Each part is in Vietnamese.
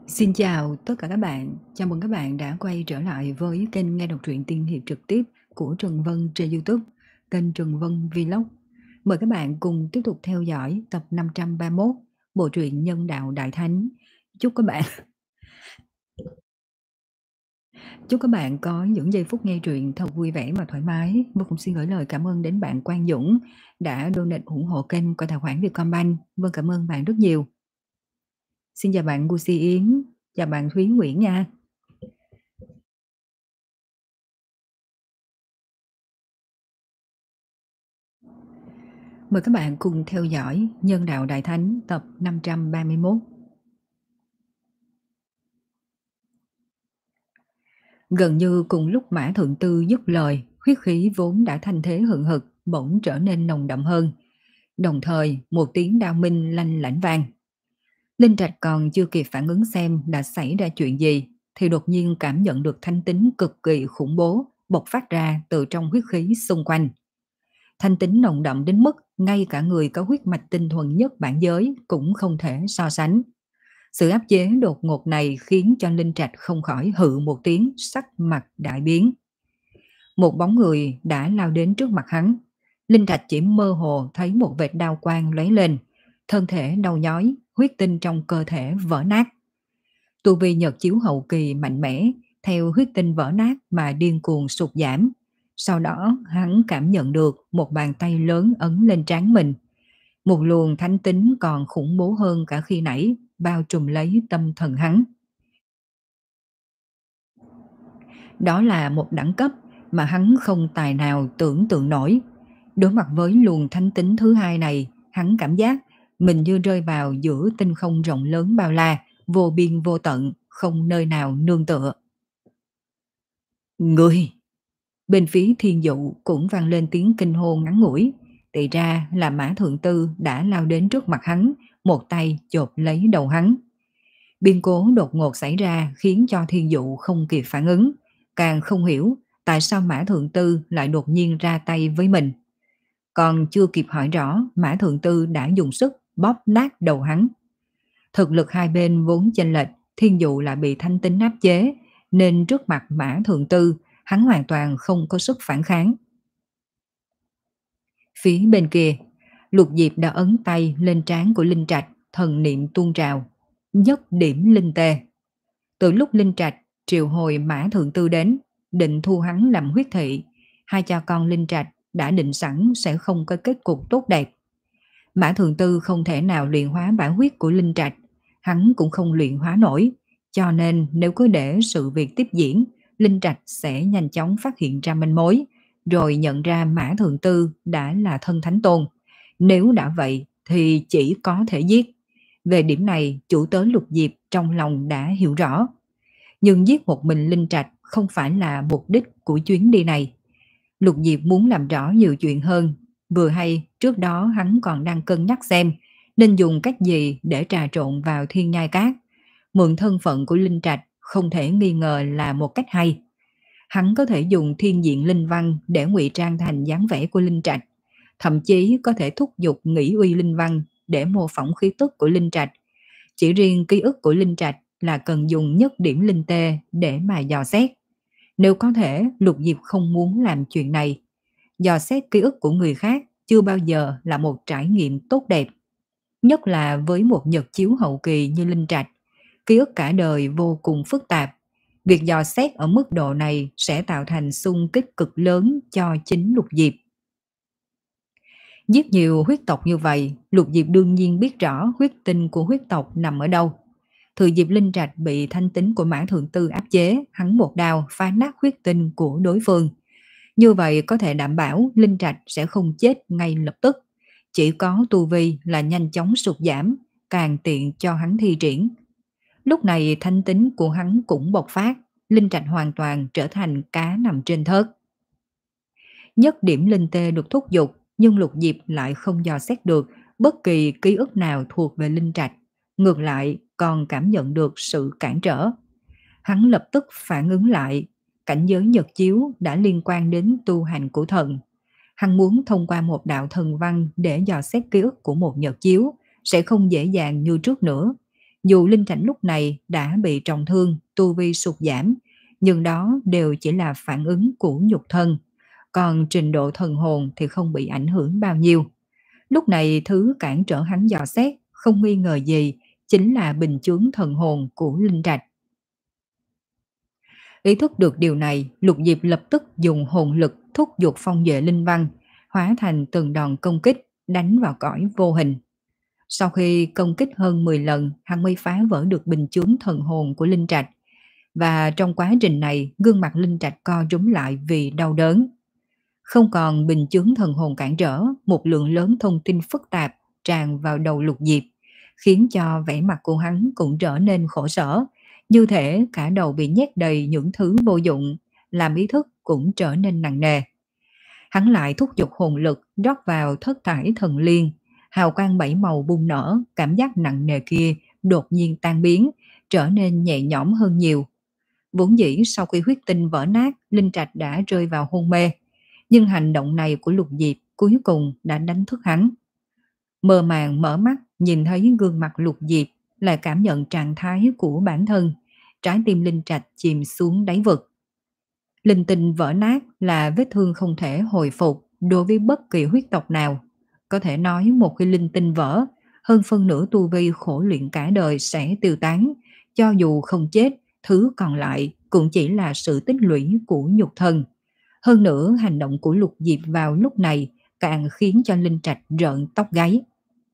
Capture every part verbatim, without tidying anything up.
Xin chào tất cả các bạn, chào mừng các bạn đã quay trở lại với kênh nghe đọc truyện tiên hiệp trực tiếp của Trần Vân trên YouTube, kênh Trần Vân Vlog. Mời các bạn cùng tiếp tục theo dõi tập năm trăm ba mươi mốt, bộ truyện Nhân đạo Đại Thánh. Chúc các bạn chúc các bạn có những giây phút nghe truyện thật vui vẻ và thoải mái. Vân cũng xin gửi lời cảm ơn đến bạn Quang Dũng đã donate ủng hộ kênh qua tài khoản Vietcombank. Vân cảm ơn bạn rất nhiều. Xin chào bạn Gucci Yến, chào bạn Thúy Nguyễn nha. Mời các bạn cùng theo dõi Nhân đạo Đại Thánh tập năm trăm ba mươi mốt. Gần như cùng lúc Mã Thượng Tư dứt lời, huyết khí vốn đã thanh thế hừng hực bỗng trở nên nồng đậm hơn. Đồng thời một tiếng đao minh lanh lảnh vang. Linh Trạch còn chưa kịp phản ứng xem đã xảy ra chuyện gì, thì đột nhiên cảm nhận được thanh tính cực kỳ khủng bố bộc phát ra từ trong huyết khí xung quanh. Thanh tính nồng đậm đến mức ngay cả người có huyết mạch tinh thuần nhất bản giới cũng không thể so sánh. Sự áp chế đột ngột này khiến cho Linh Trạch không khỏi hự một tiếng, sắc mặt đại biến. Một bóng người đã lao đến trước mặt hắn. Linh Trạch chỉ mơ hồ thấy một vệt đao quang lóe lên, thân thể đau nhói, huyết tinh trong cơ thể vỡ nát. Tu vi Nhật chiếu hậu kỳ mạnh mẽ, theo huyết tinh vỡ nát mà điên cuồng sụt giảm. Sau đó hắn cảm nhận được một bàn tay lớn ấn lên trán mình. Một luồng thánh tính còn khủng bố hơn cả khi nãy bao trùm lấy tâm thần hắn. Đó là một đẳng cấp mà hắn không tài nào tưởng tượng nổi. Đối mặt với luồng thánh tính thứ hai này, hắn cảm giác mình như rơi vào giữa tinh không rộng lớn bao la, vô biên vô tận, không nơi nào nương tựa. Người! Bên phía Thiên Dụ cũng vang lên tiếng kinh hô ngắn ngủi. Thì ra là Mã Thượng Tư đã lao đến trước mặt hắn, một tay chộp lấy đầu hắn. Biến cố đột ngột xảy ra khiến cho Thiên Dụ không kịp phản ứng, càng không hiểu tại sao Mã Thượng Tư lại đột nhiên ra tay với mình. Còn chưa kịp hỏi rõ, Mã Thượng Tư đã dùng sức bóp nát đầu hắn. Thực lực hai bên vốn chênh lệch, Thiên Dụ lại bị thanh tính áp chế, nên trước mặt Mã Thượng Tư, hắn hoàn toàn không có sức phản kháng. Phía bên kia, Lục Diệp đã ấn tay lên trán của Linh Trạch, thần niệm tuôn trào, nhất điểm linh tê. Từ lúc Linh Trạch triệu hồi Mã Thượng Tư đến, định thu hắn làm huyết thị, hai cha con Linh Trạch đã định sẵn sẽ không có kết cục tốt đẹp. Mã Thượng Tư không thể nào luyện hóa bản huyết của Linh Trạch, hắn cũng không luyện hóa nổi, cho nên nếu cứ để sự việc tiếp diễn, Linh Trạch sẽ nhanh chóng phát hiện ra manh mối, rồi nhận ra Mã Thượng Tư đã là thân thánh tôn. Nếu đã vậy thì chỉ có thể giết. Về điểm này, chủ tớ Lục Diệp trong lòng đã hiểu rõ. Nhưng giết một mình Linh Trạch không phải là mục đích của chuyến đi này. Lục Diệp muốn làm rõ nhiều chuyện hơn. Vừa hay trước đó hắn còn đang cân nhắc xem nên dùng cách gì để trà trộn vào Thiên Nhai Cát. Mượn thân phận của Linh Trạch không thể nghi ngờ là một cách hay. Hắn có thể dùng thiên diện linh văn để ngụy trang thành dáng vẻ của Linh Trạch, thậm chí có thể thúc giục nghĩ uy linh văn để mô phỏng khí tức của Linh Trạch. Chỉ riêng ký ức của Linh Trạch là cần dùng nhất điểm linh tê để mà dò xét. Nếu có thể, Lục Diệp không muốn làm chuyện này. Dò xét ký ức của người khác chưa bao giờ là một trải nghiệm tốt đẹp. Nhất là với một nhật chiếu hậu kỳ như Linh Trạch, ký ức cả đời vô cùng phức tạp. Việc dò xét ở mức độ này sẽ tạo thành xung kích cực lớn cho chính Lục Diệp. Giết nhiều huyết tộc như vậy, Lục Diệp đương nhiên biết rõ huyết tinh của huyết tộc nằm ở đâu. Thừa dịp Linh Trạch bị thanh tính của Mã Thượng Tư áp chế, hắn một đao phá nát huyết tinh của đối phương. Như vậy có thể đảm bảo Linh Trạch sẽ không chết ngay lập tức. Chỉ có tu vi là nhanh chóng sụt giảm, càng tiện cho hắn thi triển. Lúc này thanh tính của hắn cũng bộc phát, Linh Trạch hoàn toàn trở thành cá nằm trên thớt. Nhất điểm linh tê được thúc giục, nhưng Lục Diệp lại không dò xét được bất kỳ ký ức nào thuộc về Linh Trạch. Ngược lại còn cảm nhận được sự cản trở. Hắn lập tức phản ứng lại, cảnh giới nhật chiếu đã liên quan đến tu hành của thần. Hắn muốn thông qua một đạo thần văn để dò xét ký ức của một nhật chiếu, sẽ không dễ dàng như trước nữa. Dù Linh Trạch lúc này đã bị trọng thương, tu vi sụt giảm, nhưng đó đều chỉ là phản ứng của nhục thân, còn trình độ thần hồn thì không bị ảnh hưởng bao nhiêu. Lúc này thứ cản trở hắn dò xét, không nghi ngờ gì, chính là bình chướng thần hồn của Linh Trạch. Ý thức được điều này, Lục Diệp lập tức dùng hồn lực thúc giục phong duệ linh văn, hóa thành từng đòn công kích, đánh vào cõi vô hình. Sau khi công kích hơn mười lần, hắn mới phá vỡ được bình chướng thần hồn của Linh Trạch. Và trong quá trình này, gương mặt Linh Trạch co rúm lại vì đau đớn. Không còn bình chướng thần hồn cản trở, một lượng lớn thông tin phức tạp tràn vào đầu Lục Diệp, khiến cho vẻ mặt của hắn cũng trở nên khổ sở, như thể cả đầu bị nhét đầy những thứ vô dụng, làm ý thức cũng trở nên nặng nề. Hắn lại thúc giục hồn lực rót vào thất thải thần liên, hào quang bảy màu bung nở, cảm giác nặng nề kia đột nhiên tan biến, trở nên nhẹ nhõm hơn nhiều. Vốn dĩ sau khi huyết tinh vỡ nát, Linh Trạch đã rơi vào hôn mê, nhưng hành động này của Lục Diệp cuối cùng đã đánh thức hắn. Mơ màng mở mắt, nhìn thấy gương mặt Lục Diệp, lại cảm nhận trạng thái của bản thân, trái tim Linh Trạch chìm xuống đáy vực. Linh tinh vỡ nát là vết thương không thể hồi phục đối với bất kỳ huyết tộc nào. Có thể nói một khi linh tinh vỡ, hơn phân nửa tu vi khổ luyện cả đời sẽ tiêu tán, cho dù không chết, thứ còn lại cũng chỉ là sự tích lũy của nhục thân. Hơn nữa, hành động của Lục Diệp vào lúc này càng khiến cho Linh Trạch rợn tóc gáy.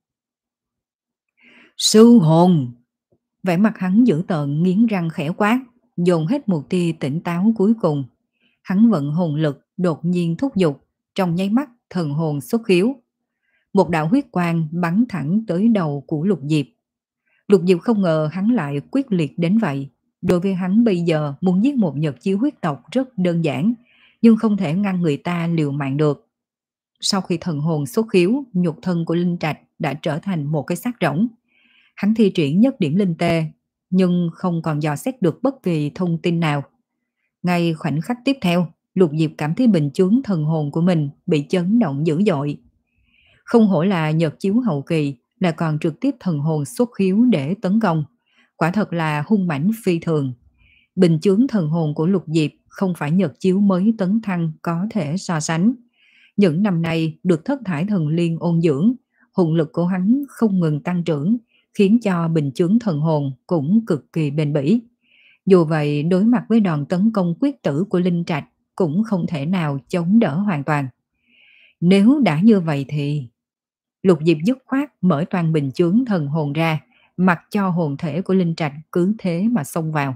Sư hồn! Vẻ mặt hắn dữ tợn nghiến răng khẽ quát, dồn hết một tia tỉnh táo cuối cùng. Hắn vận hồn lực đột nhiên thúc giục, trong nháy mắt thần hồn xuất khiếu. Một đạo huyết quang bắn thẳng tới đầu của Lục Diệp. Lục Diệp không ngờ hắn lại quyết liệt đến vậy. Đối với hắn bây giờ muốn giết một nhật chiếu huyết tộc rất đơn giản, nhưng không thể ngăn người ta liều mạng được. Sau khi thần hồn xuất khiếu, nhục thân của Linh Trạch đã trở thành một cái xác rỗng. Hắn thi triển nhất điểm linh tê, nhưng không còn dò xét được bất kỳ thông tin nào. Ngay khoảnh khắc tiếp theo, Lục Diệp cảm thấy bình chướng thần hồn của mình bị chấn động dữ dội. Không hổ là nhật chiếu hậu kỳ, là còn trực tiếp thần hồn xuất khiếu để tấn công. Quả thật là hung mãnh phi thường. Bình chướng thần hồn của Lục Diệp không phải nhật chiếu mới tấn thăng có thể so sánh. Những năm nay được thất thải thần liên ôn dưỡng, hồn lực của hắn không ngừng tăng trưởng, khiến cho bình chướng thần hồn cũng cực kỳ bền bỉ. Dù vậy, đối mặt với đòn tấn công quyết tử của Linh Trạch cũng không thể nào chống đỡ hoàn toàn. Nếu đã như vậy thì... Lục Diệp dứt khoát mở toàn bình chướng thần hồn ra, mặc cho hồn thể của Linh Trạch cứ thế mà xông vào.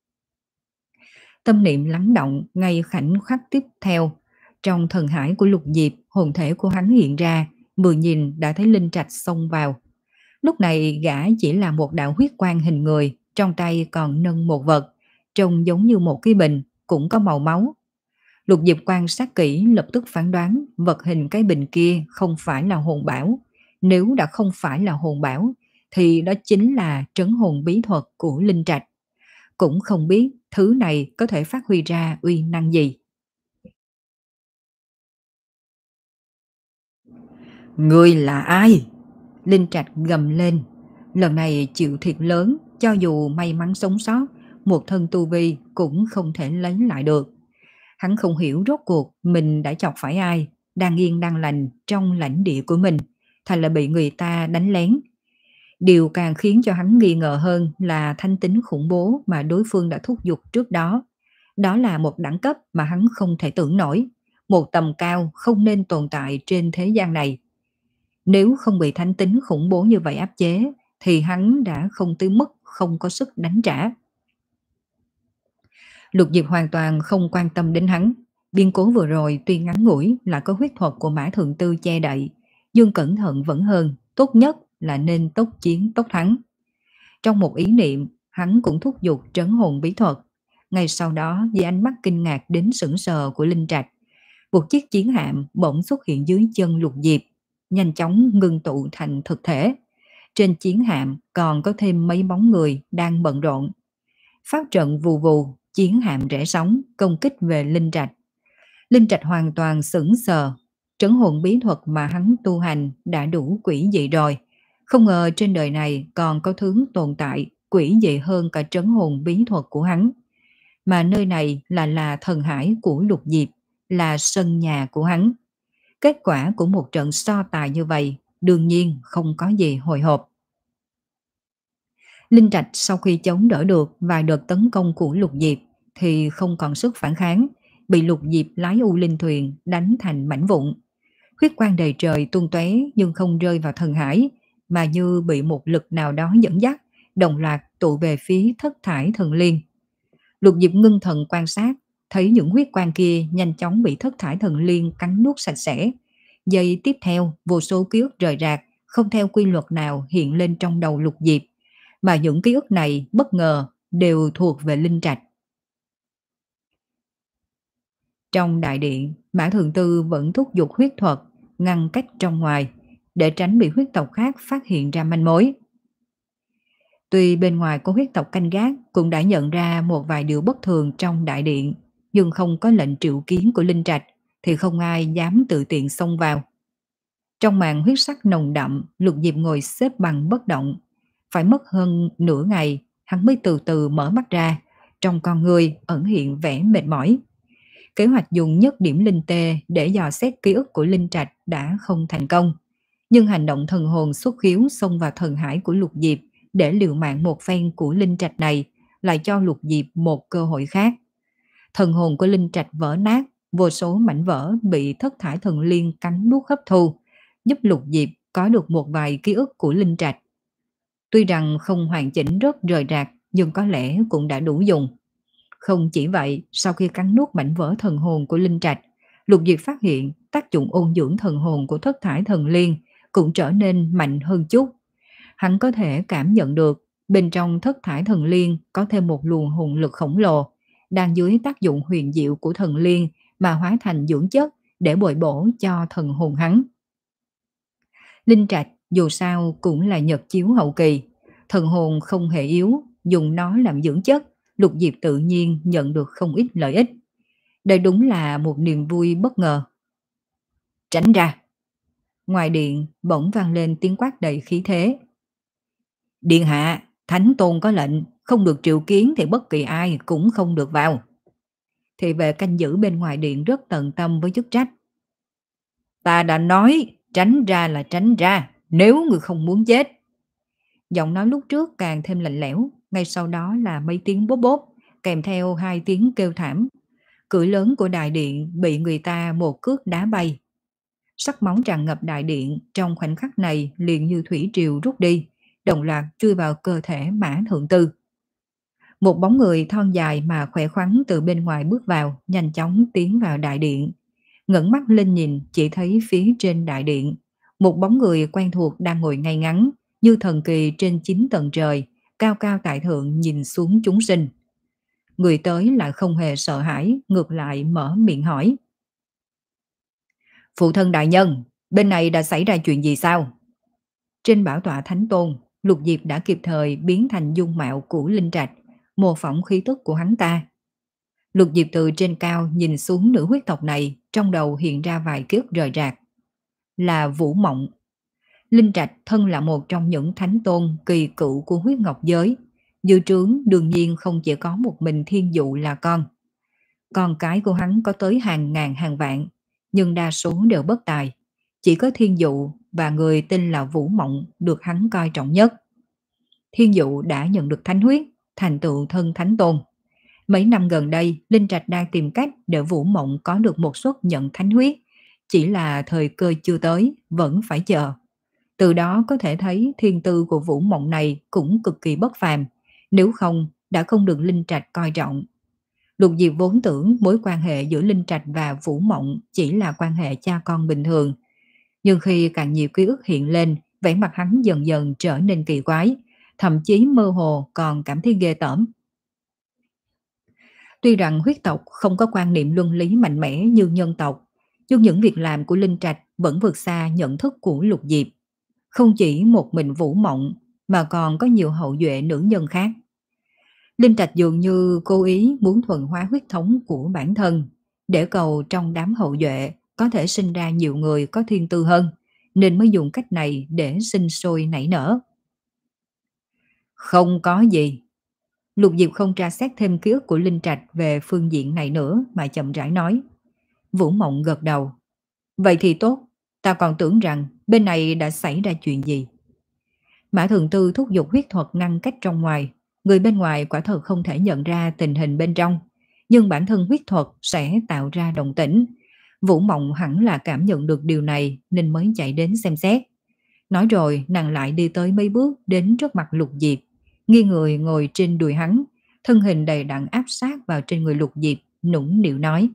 Tâm niệm lắng động, ngay khoảnh khắc tiếp theo, trong thần hải của Lục Diệp, hồn thể của hắn hiện ra, vừa nhìn đã thấy Linh Trạch xông vào. Lúc này gã chỉ là một đạo huyết quang hình người, trong tay còn nâng một vật, trông giống như một cái bình, cũng có màu máu. Lục Diệp quan sát kỹ lập tức phán đoán vật hình cái bình kia không phải là hồn bảo. Nếu đã không phải là hồn bảo, thì đó chính là trấn hồn bí thuật của Linh Trạch. Cũng không biết thứ này có thể phát huy ra uy năng gì. Ngươi là ai? Linh Trạch gầm lên. Lần này chịu thiệt lớn, cho dù may mắn sống sót, một thân tu vi cũng không thể lấy lại được. Hắn không hiểu rốt cuộc mình đã chọc phải ai, đang yên đang lành trong lãnh địa của mình, thành là bị người ta đánh lén. Điều càng khiến cho hắn nghi ngờ hơn là thanh tính khủng bố mà đối phương đã thúc giục trước đó. Đó là một đẳng cấp mà hắn không thể tưởng nổi, một tầm cao không nên tồn tại trên thế gian này. Nếu không bị thanh tính khủng bố như vậy áp chế, thì hắn đã không tới mức không có sức đánh trả. Lục Diệp hoàn toàn không quan tâm đến hắn. Biến cố vừa rồi tuy ngắn ngủi là có huyết thuật của Mã Thượng Tư che đậy, nhưng cẩn thận vẫn hơn, tốt nhất là nên tốc chiến tốc thắng. Trong một ý niệm, hắn cũng thúc giục trấn hồn bí thuật. Ngay sau đó, với ánh mắt kinh ngạc đến sững sờ của Linh Trạch, một chiếc chiến hạm bỗng xuất hiện dưới chân Lục Diệp, nhanh chóng ngưng tụ thành thực thể. Trên chiến hạm còn có thêm mấy bóng người đang bận rộn. Pháp trận vù vù, chiến hạm rẽ sóng công kích về Linh Trạch. Linh Trạch hoàn toàn sững sờ, trấn hồn bí thuật mà hắn tu hành đã đủ quỷ dị rồi, Không ngờ trên đời này còn có thứ tồn tại quỷ dị hơn cả trấn hồn bí thuật của hắn. Mà nơi này là là thần hải của Lục Diệp, là sân nhà của hắn. Kết quả của một trận so tài như vậy đương nhiên không có gì hồi hộp. Linh Trạch sau khi chống đỡ được vài đợt tấn công của Lục Diệp thì không còn sức phản kháng, bị Lục Diệp lái U Linh thuyền đánh thành mảnh vụn. Huyết quang đầy trời tung tóe nhưng không rơi vào thần hải, mà như bị một lực nào đó dẫn dắt, đồng loạt tụ về phía thất thải thần liên. Lục Diệp ngưng thần quan sát, thấy những huyết quang kia nhanh chóng bị thất thải thần liên cắn nuốt sạch sẽ. Giây tiếp theo, vô số ký ức rời rạc, không theo quy luật nào hiện lên trong đầu Lục Diệp, mà những ký ức này bất ngờ đều thuộc về Linh Trạch. Trong đại điện, Mã Thường Tư vẫn thúc giục huyết thuật, ngăn cách trong ngoài, để tránh bị huyết tộc khác phát hiện ra manh mối. Tuy bên ngoài có huyết tộc canh gác cũng đã nhận ra một vài điều bất thường trong đại điện, nhưng không có lệnh triệu kiến của Linh Trạch thì không ai dám tự tiện xông vào. Trong màn huyết sắc nồng đậm, Lục Diệp ngồi xếp bằng bất động. Phải mất hơn nửa ngày, hắn mới từ từ mở mắt ra, trong con người ẩn hiện vẻ mệt mỏi. Kế hoạch dùng nhất điểm linh tê để dò xét ký ức của Linh Trạch đã không thành công. Nhưng hành động thần hồn xuất khiếu xông vào thần hải của Lục Diệp để liều mạng một phen của Linh Trạch này lại cho Lục Diệp một cơ hội khác. Thần hồn của Linh Trạch vỡ nát, vô số mảnh vỡ bị thất thải thần liên cắn nuốt hấp thu, giúp Lục Diệp có được một vài ký ức của Linh Trạch. Tuy rằng không hoàn chỉnh rất rời rạc, nhưng có lẽ cũng đã đủ dùng. Không chỉ vậy, sau khi cắn nuốt mảnh vỡ thần hồn của Linh Trạch, Lục Diệp phát hiện tác dụng ôn dưỡng thần hồn của thất thải thần liên cũng trở nên mạnh hơn chút. Hắn có thể cảm nhận được bên trong thất thải thần liên có thêm một luồng hồn lực khổng lồ, đang dưới tác dụng huyền diệu của thần liên mà hóa thành dưỡng chất để bồi bổ cho thần hồn hắn. Linh Trạch dù sao cũng là nhật chiếu hậu kỳ, thần hồn không hề yếu, dùng nó làm dưỡng chất, Lục Diệp tự nhiên nhận được không ít lợi ích. Đây đúng là một niềm vui bất ngờ. Tránh ra! Ngoài điện bỗng vang lên tiếng quát đầy khí thế. Điện hạ, Thánh Tôn có lệnh, không được triệu kiến thì bất kỳ ai cũng không được vào. Thị vệ canh giữ bên ngoài điện rất tận tâm với chức trách. Ta đã nói, tránh ra là tránh ra, nếu người không muốn chết. Giọng nói lúc trước càng thêm lạnh lẽo, ngay sau đó là mấy tiếng bốp bốp, kèm theo hai tiếng kêu thảm. Cửa lớn của đại điện bị người ta một cước đá bay. Sắc máu tràn ngập đại điện, trong khoảnh khắc này liền như thủy triều rút đi, đồng loạt chui vào cơ thể Mã Thượng Tư. Một bóng người thon dài mà khỏe khoắn từ bên ngoài bước vào, nhanh chóng tiến vào đại điện. Ngẩng mắt lên nhìn, chỉ thấy phía trên đại điện, một bóng người quen thuộc đang ngồi ngay ngắn, như thần kỳ trên chín tầng trời, cao cao tại thượng nhìn xuống chúng sinh. Người tới lại không hề sợ hãi, ngược lại mở miệng hỏi. Phụ thân đại nhân, bên này đã xảy ra chuyện gì sao? Trên bảo tọa Thánh Tôn, Lục Diệp đã kịp thời biến thành dung mạo của Linh Trạch, mô phỏng khí tức của hắn ta. Lục Diệp từ trên cao nhìn xuống nữ huyết tộc này, trong đầu hiện ra vài ký ức rời rạc. Là Vũ Mộng. Linh Trạch thân là một trong những thánh tôn kỳ cựu của huyết ngọc giới. Dư trướng đương nhiên không chỉ có một mình Thiên Dụ là con. Con cái của hắn có tới hàng ngàn hàng vạn, nhưng đa số đều bất tài. Chỉ có Thiên Dụ và người tên là Vũ Mộng được hắn coi trọng nhất. Thiên Dụ đã nhận được thánh huyết, thành tựu thân thánh tôn. Mấy năm gần đây, Linh Trạch đang tìm cách để Vũ Mộng có được một suất nhận thánh huyết. Chỉ là thời cơ chưa tới, vẫn phải chờ. Từ đó có thể thấy thiên tư của Vũ Mộng này cũng cực kỳ bất phàm. Nếu không, đã không được Linh Trạch coi trọng. Lục Diệp vốn tưởng mối quan hệ giữa Linh Trạch và Vũ Mộng chỉ là quan hệ cha con bình thường. Nhưng khi càng nhiều ký ức hiện lên, vẻ mặt hắn dần dần trở nên kỳ quái, thậm chí mơ hồ còn cảm thấy ghê tởm. Tuy rằng huyết tộc không có quan niệm luân lý mạnh mẽ như nhân tộc, nhưng những việc làm của Linh Trạch vẫn vượt xa nhận thức của Lục Diệp. Không chỉ một mình Vũ Mộng, mà còn có nhiều hậu duệ nữ nhân khác. Linh Trạch dường như cố ý muốn thuần hóa huyết thống của bản thân, để cầu trong đám hậu duệ có thể sinh ra nhiều người có thiên tư hơn, nên mới dùng cách này để sinh sôi nảy nở. Không có gì. Lục Diệp không tra xét thêm ký ức của Linh Trạch về phương diện này nữa mà chậm rãi nói. Vũ Mộng gật đầu. Vậy thì tốt, ta còn tưởng rằng bên này đã xảy ra chuyện gì. Mã Thường Tư thúc giục huyết thuật ngăn cách trong ngoài. Người bên ngoài quả thật không thể nhận ra tình hình bên trong. Nhưng bản thân huyết thuật sẽ tạo ra động tĩnh. Vũ Mộng hẳn là cảm nhận được điều này nên mới chạy đến xem xét. Nói rồi nàng lại đi tới mấy bước đến trước mặt Lục Diệp. Nghiêng người ngồi trên đùi hắn. Thân hình đầy đặn áp sát vào trên người Lục Diệp, nũng nịu nói.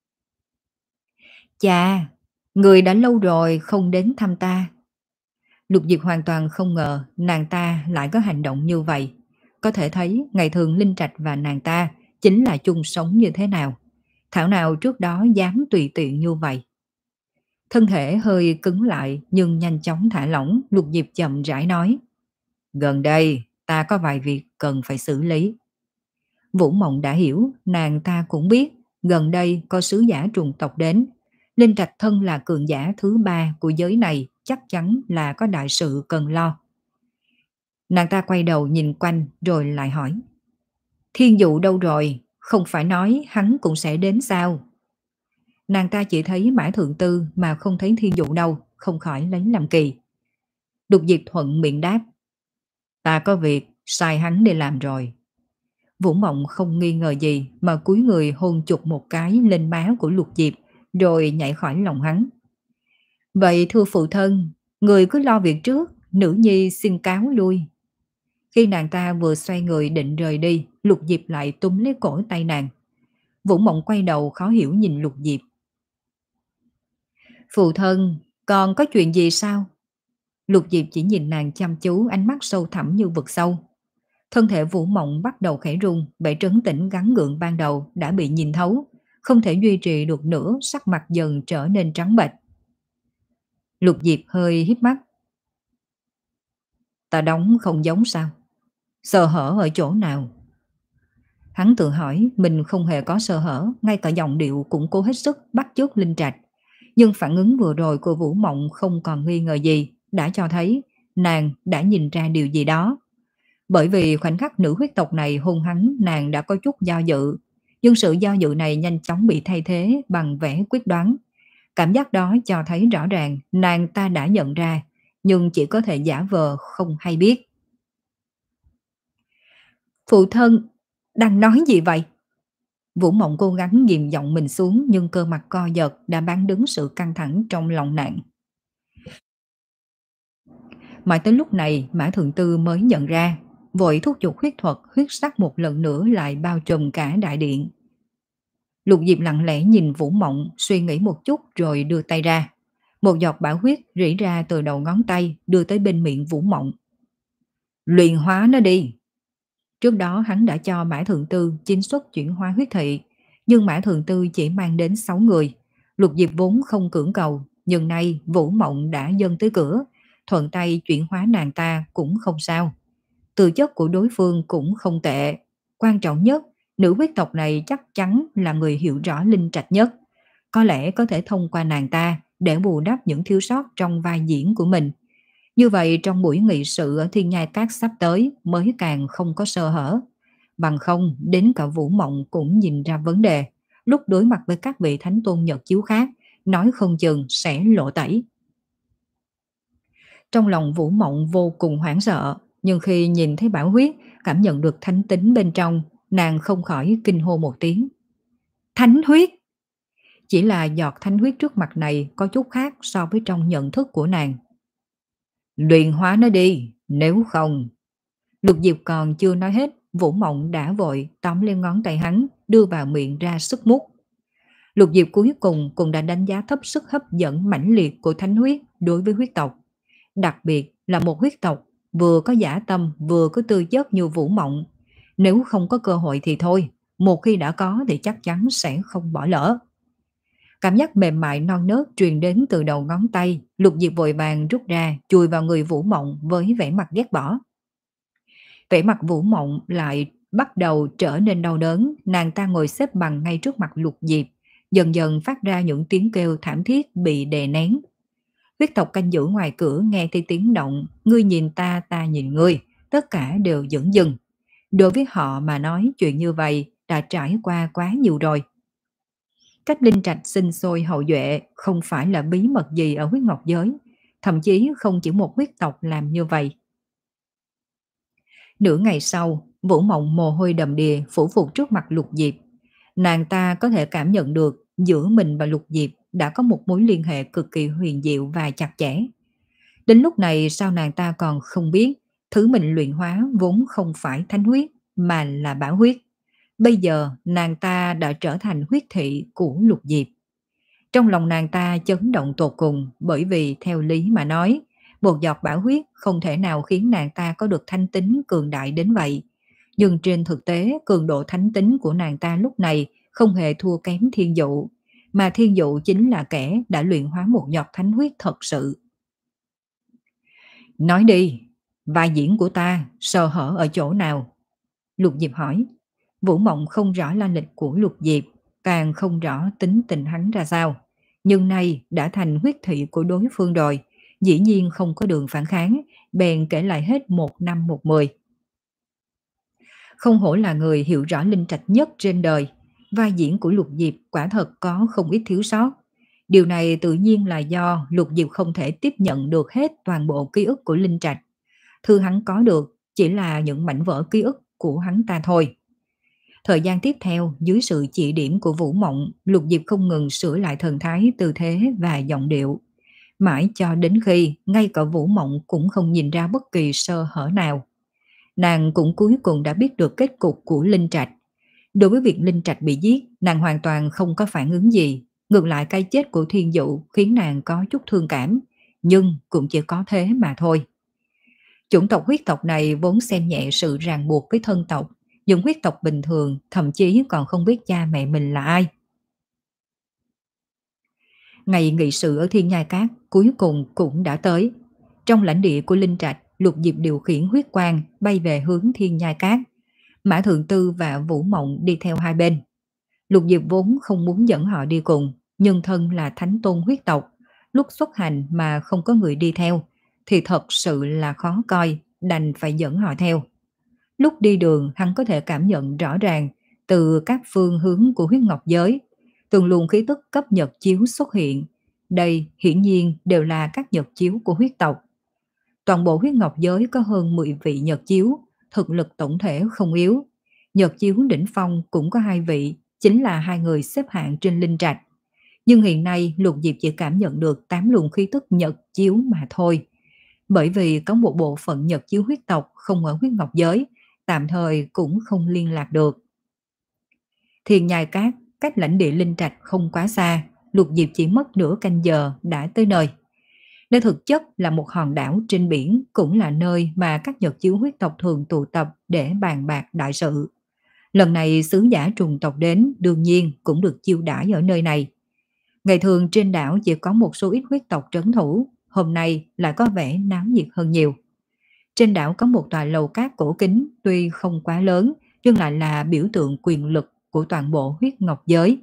Chà, người đã lâu rồi không đến thăm ta. Lục Diệp hoàn toàn không ngờ nàng ta lại có hành động như vậy. Có thể thấy ngày thường Linh Trạch và nàng ta chính là chung sống như thế nào. Thảo nào trước đó dám tùy tiện như vậy. Thân thể hơi cứng lại nhưng nhanh chóng thả lỏng, Lục Diệp chậm rãi nói. Gần đây ta có vài việc cần phải xử lý. Vũ Mộng đã hiểu, nàng ta cũng biết gần đây có sứ giả trùng tộc đến. Linh Trạch thân là cường giả thứ ba của giới này, chắc chắn là có đại sự cần lo. Nàng ta quay đầu nhìn quanh rồi lại hỏi. Thiên Dụ đâu rồi? Không phải nói hắn cũng sẽ đến sao? Nàng ta chỉ thấy Mã Thượng Tư mà không thấy Thiên Dụ đâu, không khỏi lấy làm kỳ. Lục Diệp thuận miệng đáp. Ta có việc, sai hắn đi làm rồi. Vũ Mộng không nghi ngờ gì mà cúi người hôn chụp một cái lên má của Lục Diệp rồi nhảy khỏi lòng hắn. Vậy thưa phụ thân, người cứ lo việc trước, nữ nhi xin cáo lui. Khi nàng ta vừa xoay người định rời đi, Lục Diệp lại túm lấy cổ tay nàng. Vũ Mộng quay đầu khó hiểu nhìn Lục Diệp. Phụ thân, còn có chuyện gì sao? Lục Diệp chỉ nhìn nàng chăm chú, ánh mắt sâu thẳm như vực sâu. Thân thể Vũ Mộng bắt đầu khẽ run, vẻ trấn tĩnh gắn gượng ban đầu đã bị nhìn thấu, không thể duy trì được nữa, sắc mặt dần trở nên trắng bệch. Lục Diệp hơi híp mắt. Ta đóng không giống sao? Sơ hở ở chỗ nào? Hắn tự hỏi mình không hề có sơ hở, ngay cả giọng điệu cũng cố hết sức bắt chước Linh Trạch. Nhưng phản ứng vừa rồi của Vũ Mộng không còn nghi ngờ gì, đã cho thấy nàng đã nhìn ra điều gì đó. Bởi vì khoảnh khắc nữ huyết tộc này hôn hắn, nàng đã có chút do dự. Nhưng sự do dự này nhanh chóng bị thay thế bằng vẻ quyết đoán. Cảm giác đó cho thấy rõ ràng nàng ta đã nhận ra, nhưng chỉ có thể giả vờ không hay biết. Phụ thân, đang nói gì vậy? Vũ Mộng cố gắng ghìm giọng mình xuống nhưng cơ mặt co giật đã bán đứng sự căng thẳng trong lòng nàng. Mãi tới lúc này Mã Thượng Tư mới nhận ra, vội thúc giục huyết thuật, huyết sắc một lần nữa lại bao trùm cả đại điện. Lục Diệp lặng lẽ nhìn Vũ Mộng, suy nghĩ một chút rồi đưa tay ra. Một giọt bảo huyết rỉ ra từ đầu ngón tay đưa tới bên miệng Vũ Mộng. Luyện hóa nó đi. Trước đó hắn đã cho Mã Thượng Tư chính xuất chuyển hóa huyết thị, nhưng Mã Thượng Tư chỉ mang đến sáu người. Lục Diệp vốn không cưỡng cầu, nhưng nay Vũ Mộng đã dâng tới cửa, thuận tay chuyển hóa nàng ta cũng không sao. Tư chất của đối phương cũng không tệ. Quan trọng nhất, nữ huyết tộc này chắc chắn là người hiểu rõ Linh Trạch nhất. Có lẽ có thể thông qua nàng ta để bù đắp những thiếu sót trong vai diễn của mình. Như vậy trong buổi nghị sự ở Thiên Nhai Các sắp tới mới càng không có sơ hở. Bằng không, đến cả Vũ Mộng cũng nhìn ra vấn đề. Lúc đối mặt với các vị thánh tôn Nhật chiếu khác, nói không chừng sẽ lộ tẩy. Trong lòng Vũ Mộng vô cùng hoảng sợ, nhưng khi nhìn thấy bảo huyết, cảm nhận được thánh tính bên trong, nàng không khỏi kinh hô một tiếng. Thánh huyết! Chỉ là giọt thánh huyết trước mặt này có chút khác so với trong nhận thức của nàng. Luyện hóa nó đi, nếu không... Lục Diệp còn chưa nói hết, Vũ Mộng đã vội tóm lên ngón tay hắn, đưa vào miệng ra sức mút. Lục Diệp cuối cùng cũng đã đánh giá thấp sức hấp dẫn mãnh liệt của thánh huyết đối với huyết tộc. Đặc biệt là một huyết tộc vừa có dã tâm vừa có tư chất như Vũ Mộng. Nếu không có cơ hội thì thôi, một khi đã có thì chắc chắn sẽ không bỏ lỡ. Cảm giác mềm mại non nớt truyền đến từ đầu ngón tay, Lục Diệp vội vàng rút ra, chùi vào người Vũ Mộng với vẻ mặt ghét bỏ. Vẻ mặt Vũ Mộng lại bắt đầu trở nên đau đớn, nàng ta ngồi xếp bằng ngay trước mặt Lục Diệp, dần dần phát ra những tiếng kêu thảm thiết bị đè nén. Huyết tộc canh giữ ngoài cửa nghe thấy tiếng động, ngươi nhìn ta, ta nhìn ngươi, tất cả đều dửng dừng. Đối với họ mà nói chuyện như vậy đã trải qua quá nhiều rồi. Cách linh trạch sinh sôi hậu duệ không phải là bí mật gì ở huyết ngọc giới, thậm chí không chỉ một huyết tộc làm như vậy. Nửa ngày sau, Vũ Mộng mồ hôi đầm đìa phủ phục trước mặt Lục Diệp. Nàng ta có thể cảm nhận được giữa mình và Lục Diệp đã có một mối liên hệ cực kỳ huyền diệu và chặt chẽ. Đến lúc này sao nàng ta còn không biết, thứ mình luyện hóa vốn không phải thánh huyết mà là bảo huyết. Bây giờ nàng ta đã trở thành huyết thị của Lục Diệp. Trong lòng nàng ta chấn động tột cùng, bởi vì theo lý mà nói, một giọt bảo huyết không thể nào khiến nàng ta có được thánh tính cường đại đến vậy. Nhưng trên thực tế, cường độ thánh tính của nàng ta lúc này không hề thua kém thiên dụ, mà thiên dụ chính là kẻ đã luyện hóa một giọt thánh huyết thật sự. Nói đi, vai diễn của ta sơ hở ở chỗ nào? Lục Diệp hỏi. Vũ Mộng không rõ la lịch của Lục Diệp, càng không rõ tính tình hắn ra sao. Nhưng nay đã thành huyết thị của đối phương rồi, dĩ nhiên không có đường phản kháng, bèn kể lại hết một năm một mười. Không hổ là người hiểu rõ linh trạch nhất trên đời, vai diễn của Lục Diệp quả thật có không ít thiếu sót. Điều này tự nhiên là do Lục Diệp không thể tiếp nhận được hết toàn bộ ký ức của linh trạch. Thứ hắn có được chỉ là những mảnh vỡ ký ức của hắn ta thôi. Thời gian tiếp theo, dưới sự chỉ điểm của Vũ Mộng, Lục Diệp không ngừng sửa lại thần thái, tư thế và giọng điệu. Mãi cho đến khi ngay cả Vũ Mộng cũng không nhìn ra bất kỳ sơ hở nào. Nàng cũng cuối cùng đã biết được kết cục của Linh Trạch. Đối với việc Linh Trạch bị giết, nàng hoàn toàn không có phản ứng gì. Ngược lại cái chết của Thiên Dụ khiến nàng có chút thương cảm, nhưng cũng chỉ có thế mà thôi. Chủng tộc huyết tộc này vốn xem nhẹ sự ràng buộc với thân tộc, những huyết tộc bình thường thậm chí còn không biết cha mẹ mình là ai. Ngày nghị sự ở Thiên Nhai Cát cuối cùng cũng đã tới. Trong lãnh địa của Linh Trạch, Lục Diệp điều khiển huyết quang bay về hướng Thiên Nhai Cát. Mã Thượng Tư và Vũ Mộng đi theo hai bên. Lục Diệp vốn không muốn dẫn họ đi cùng, nhưng thân là thánh tôn huyết tộc, lúc xuất hành mà không có người đi theo, thì thật sự là khó coi, đành phải dẫn họ theo. Lúc đi đường hắn có thể cảm nhận rõ ràng từ các phương hướng của huyết ngọc giới, từng luồng khí tức cấp nhật chiếu xuất hiện. Đây hiển nhiên đều là các nhật chiếu của huyết tộc. Toàn bộ huyết ngọc giới có hơn mười vị nhật chiếu, thực lực tổng thể không yếu. Nhật chiếu đỉnh phong cũng có hai vị, chính là hai người xếp hạng trên linh trạch. Nhưng hiện nay Lục Diệp chỉ cảm nhận được tám luồng khí tức nhật chiếu mà thôi. Bởi vì có một bộ phận nhật chiếu huyết tộc không ở huyết ngọc giới, tạm thời cũng không liên lạc được. Thiên Nhai Cát cách lãnh địa linh trạch không quá xa, Lục Diệp chỉ mất nửa canh giờ đã tới nơi. Đây thực chất là một hòn đảo trên biển, cũng là nơi mà các nhật chiếu huyết tộc thường tụ tập để bàn bạc đại sự. Lần này sứ giả trùng tộc đến đương nhiên cũng được chiêu đãi ở nơi này. Ngày thường trên đảo chỉ có một số ít huyết tộc trấn thủ, hôm nay lại có vẻ náo nhiệt hơn nhiều. Trên đảo có một tòa lầu cát cổ kính, tuy không quá lớn, nhưng lại là biểu tượng quyền lực của toàn bộ huyết ngọc giới.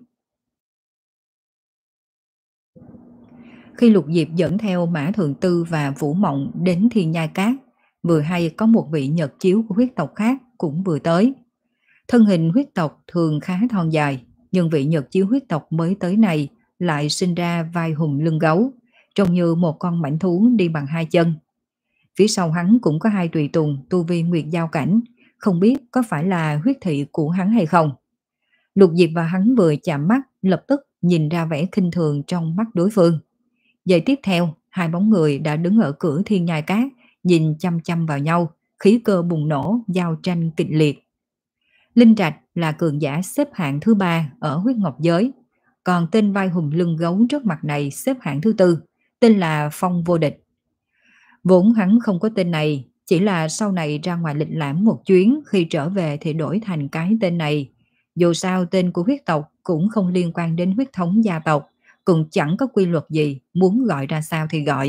Khi Lục Diệp dẫn theo Mã Thượng Tư và Vũ Mộng đến Thiên Nhai Cát, vừa hay có một vị nhật chiếu của huyết tộc khác cũng vừa tới. Thân hình huyết tộc thường khá thon dài, nhưng vị nhật chiếu huyết tộc mới tới này lại sinh ra vai hùng lưng gấu, trông như một con mãnh thú đi bằng hai chân. Phía sau hắn cũng có hai tùy tùng tu vi nguyệt giao cảnh, không biết có phải là huyết thị của hắn hay không. Lục Diệp và hắn vừa chạm mắt, lập tức nhìn ra vẻ khinh thường trong mắt đối phương. Giây tiếp theo, hai bóng người đã đứng ở cửa Thiên Nhai Cát, nhìn chăm chăm vào nhau, khí cơ bùng nổ, giao tranh kịch liệt. Linh Trạch là cường giả xếp hạng thứ ba ở huyết ngọc giới, còn tên vai hùng lưng gấu trước mặt này xếp hạng thứ tư, tên là Phong Vô Địch. Vốn hắn không có tên này, chỉ là sau này ra ngoài lịch lãm một chuyến, khi trở về thì đổi thành cái tên này. Dù sao tên của huyết tộc cũng không liên quan đến huyết thống gia tộc, cũng chẳng có quy luật gì, muốn gọi ra sao thì gọi.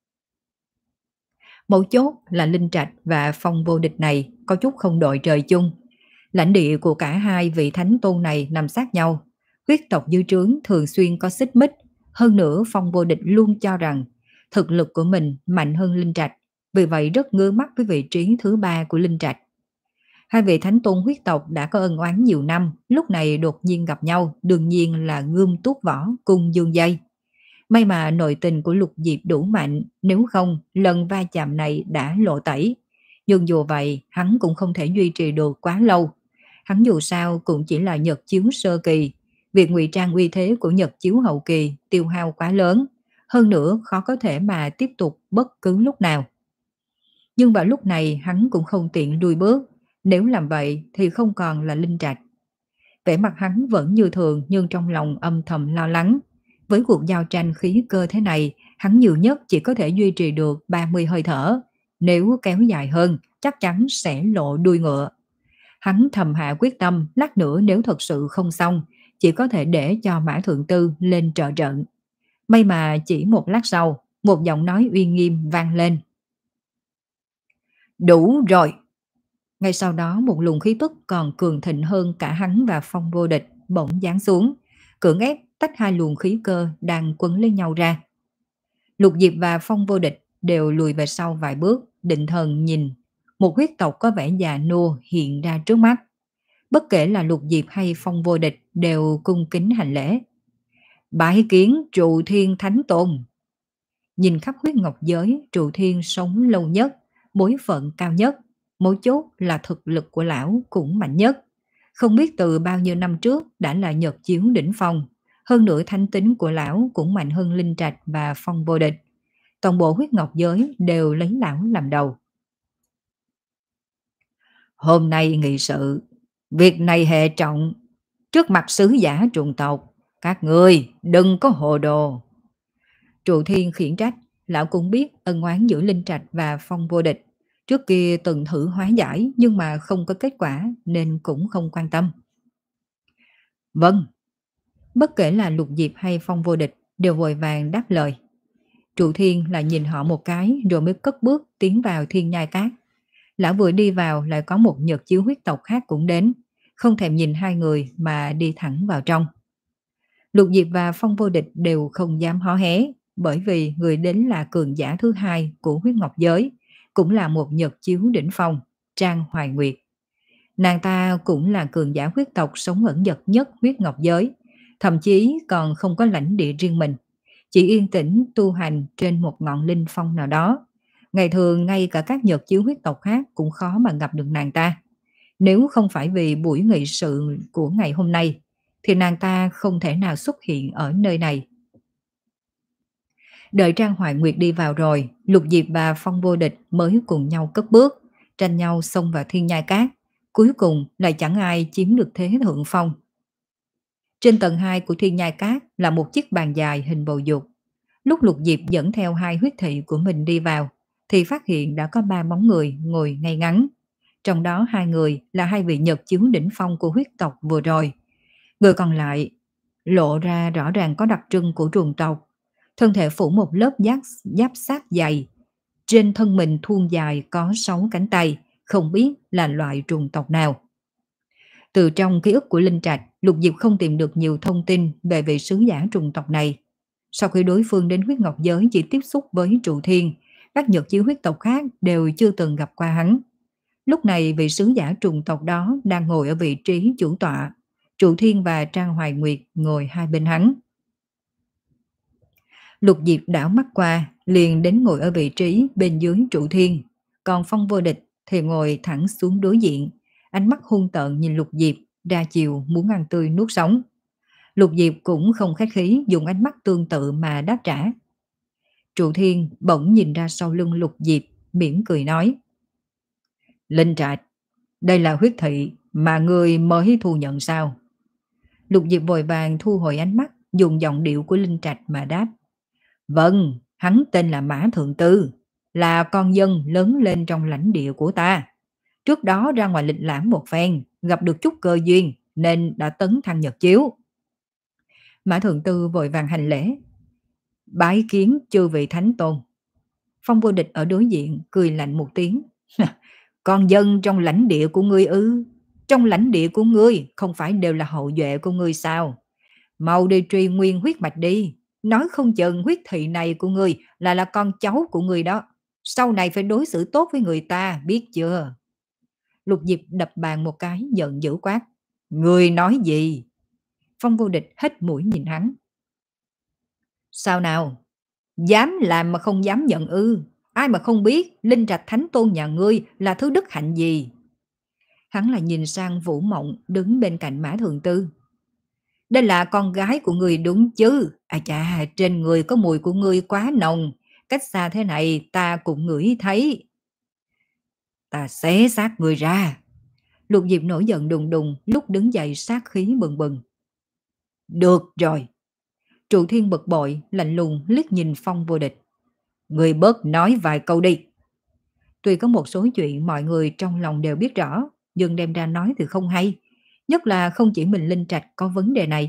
Mấu chốt là Linh Trạch và Phong Vô Địch này có chút không đội trời chung. Lãnh địa của cả hai vị thánh tôn này nằm sát nhau. Huyết tộc dưới trướng thường xuyên có xích mích. Hơn nữa Phong Vô Địch luôn cho rằng Thực lực của mình mạnh hơn Linh Trạch, vì vậy rất ngứa mắt với vị trí thứ ba của Linh Trạch. Hai vị thánh tôn huyết tộc đã có ân oán nhiều năm, lúc này đột nhiên gặp nhau, đương nhiên là gươm tuốt vỏ cùng dương dây. May mà nội tình của Lục Diệp đủ mạnh, nếu không lần va chạm này đã lộ tẩy. Nhưng dù vậy, hắn cũng không thể duy trì được quá lâu. Hắn dù sao cũng chỉ là Nhật chiếu sơ kỳ, việc ngụy trang uy thế của Nhật chiếu hậu kỳ tiêu hao quá lớn, hơn nữa khó có thể mà tiếp tục bất cứ lúc nào. Nhưng vào lúc này hắn cũng không tiện lùi bước, nếu làm vậy thì không còn là Linh Trạch. Vẻ mặt hắn vẫn như thường nhưng trong lòng âm thầm lo lắng. Với cuộc giao tranh khí cơ thế này, hắn nhiều nhất chỉ có thể duy trì được ba mươi hơi thở. Nếu kéo dài hơn, chắc chắn sẽ lộ đuôi ngựa. Hắn thầm hạ quyết tâm, lát nữa nếu thật sự không xong, chỉ có thể để cho Mã Thượng Tư lên trợ trận. May mà chỉ một lát sau, một giọng nói uy nghiêm vang lên. Đủ rồi! Ngay sau đó một luồng khí tức còn cường thịnh hơn cả hắn và Phong Vô Địch bỗng giáng xuống, cưỡng ép tách hai luồng khí cơ đang quấn lấy nhau ra. Lục Diệp và Phong Vô Địch đều lùi về sau vài bước, định thần nhìn. Một huyết tộc có vẻ già nua hiện ra trước mắt. Bất kể là Lục Diệp hay Phong Vô Địch đều cung kính hành lễ. Bái kiến Trụ Thiên Thánh Tôn. Nhìn khắp huyết ngọc giới, Trụ Thiên sống lâu nhất, bối phận cao nhất, mấu chốt là thực lực của lão cũng mạnh nhất. Không biết từ bao nhiêu năm trước đã là Nhật chiếu đỉnh phong, hơn nữa thánh tính của lão cũng mạnh hơn Linh Trạch và Phong Vô Địch. Toàn bộ huyết ngọc giới đều lấy lão làm đầu. Hôm nay nghị sự, việc này hệ trọng, trước mặt sứ giả trùng tộc, các ngươi đừng có hồ đồ. Trụ Thiên khiển trách, lão cũng biết ân oán giữa Linh Trạch và Phong Vô Địch. Trước kia từng thử hóa giải nhưng mà không có kết quả nên cũng không quan tâm. Vâng. Bất kể là Lục Diệp hay Phong Vô Địch đều vội vàng đáp lời. Trụ Thiên lại nhìn họ một cái rồi mới cất bước tiến vào Thiên Nhai Cát. Lão vừa đi vào lại có một Nhật chiếu huyết tộc khác cũng đến, không thèm nhìn hai người mà đi thẳng vào trong. Lục Diệp và Phong Vô Địch đều không dám hó hé, bởi vì người đến là cường giả thứ hai của huyết ngọc giới, cũng là một Nhật chiếu đỉnh phong, Trang Hoài Nguyệt. Nàng ta cũng là cường giả huyết tộc sống ẩn dật nhất huyết ngọc giới, thậm chí còn không có lãnh địa riêng mình, chỉ yên tĩnh tu hành trên một ngọn linh phong nào đó. Ngày thường ngay cả các Nhật chiếu huyết tộc khác cũng khó mà gặp được nàng ta. Nếu không phải vì buổi nghị sự của ngày hôm nay, thì nàng ta không thể nào xuất hiện ở nơi này. Đợi Trang Hoài Nguyệt đi vào rồi, Lục Diệp và Phong Vô Địch mới cùng nhau cất bước, tranh nhau xông vào Thiên Nhai Cát. Cuối cùng lại chẳng ai chiếm được thế thượng phong. Trên tầng hai của Thiên Nhai Cát là một chiếc bàn dài hình bầu dục. Lúc Lục Diệp dẫn theo hai huyết thị của mình đi vào, thì phát hiện đã có ba bóng người ngồi ngay ngắn. Trong đó hai người là hai vị Nhật chiếu đỉnh phong của huyết tộc vừa rồi. Người còn lại lộ ra rõ ràng có đặc trưng của trùng tộc. Thân thể phủ một lớp giáp, giáp sát dày. Trên thân mình thuôn dài có sáu cánh tay, không biết là loại trùng tộc nào. Từ trong ký ức của Linh Trạch, Lục Diệp không tìm được nhiều thông tin về vị sứ giả trùng tộc này. Sau khi đối phương đến huyết ngọc giới chỉ tiếp xúc với Trụ Thiên, các Nhật chiếu huyết tộc khác đều chưa từng gặp qua hắn. Lúc này vị sứ giả trùng tộc đó đang ngồi ở vị trí chủ tọa. Trụ Thiên và Trang Hoài Nguyệt ngồi hai bên hắn. Lục Diệp đảo mắt qua, liền đến ngồi ở vị trí bên dưới Trụ Thiên. Còn Phong Vô Địch thì ngồi thẳng xuống đối diện, ánh mắt hung tợn nhìn Lục Diệp, ra chiều muốn ăn tươi nuốt sống. Lục Diệp cũng không khách khí, dùng ánh mắt tương tự mà đáp trả. Trụ Thiên bỗng nhìn ra sau lưng Lục Diệp, mỉm cười nói. Linh Trạch, đây là huyết thị mà ngươi mới thu nhận sao? Lục Diệp vội vàng thu hồi ánh mắt, dùng giọng điệu của Linh Trạch mà đáp. Vâng, hắn tên là Mã Thượng Tư, là con dân lớn lên trong lãnh địa của ta. Trước đó ra ngoài lịch lãm một phen, gặp được chút cơ duyên nên đã tấn thăng Nhật chiếu. Mã Thượng Tư vội vàng hành lễ. Bái kiến chư vị thánh tôn. Phong Vô Địch ở đối diện cười lạnh một tiếng. Con dân trong lãnh địa của ngươi ư? Trong lãnh địa của ngươi không phải đều là hậu duệ của ngươi sao? Mau đi truy nguyên huyết mạch đi, nói không chừng huyết thị này của ngươi là là con cháu của ngươi đó. Sau này phải đối xử tốt với người ta, biết chưa? Lục Diệp đập bàn một cái giận dữ quát. Ngươi nói gì? Phong Vô Địch hít mũi nhìn hắn. Sao nào? Dám làm mà không dám nhận ư? Ai mà không biết Linh Trạch Thánh Tôn nhà ngươi là thứ đức hạnh gì? Hắn lại nhìn sang Vũ Mộng đứng bên cạnh Mã Thượng Tư. Đây là con gái của người đúng chứ? À chà, trên người có mùi của ngươi quá nồng. Cách xa thế này ta cũng ngửi thấy. Ta xé xác người ra. Lục Diệp nổi giận đùng đùng, lúc đứng dậy sát khí bừng bừng. Được rồi. Trụ Thiên bực bội, lạnh lùng liếc nhìn Phong Vô Địch. Người bớt nói vài câu đi. Tuy có một số chuyện mọi người trong lòng đều biết rõ, nhưng đem ra nói thì không hay. Nhất là không chỉ mình Linh Trạch có vấn đề này.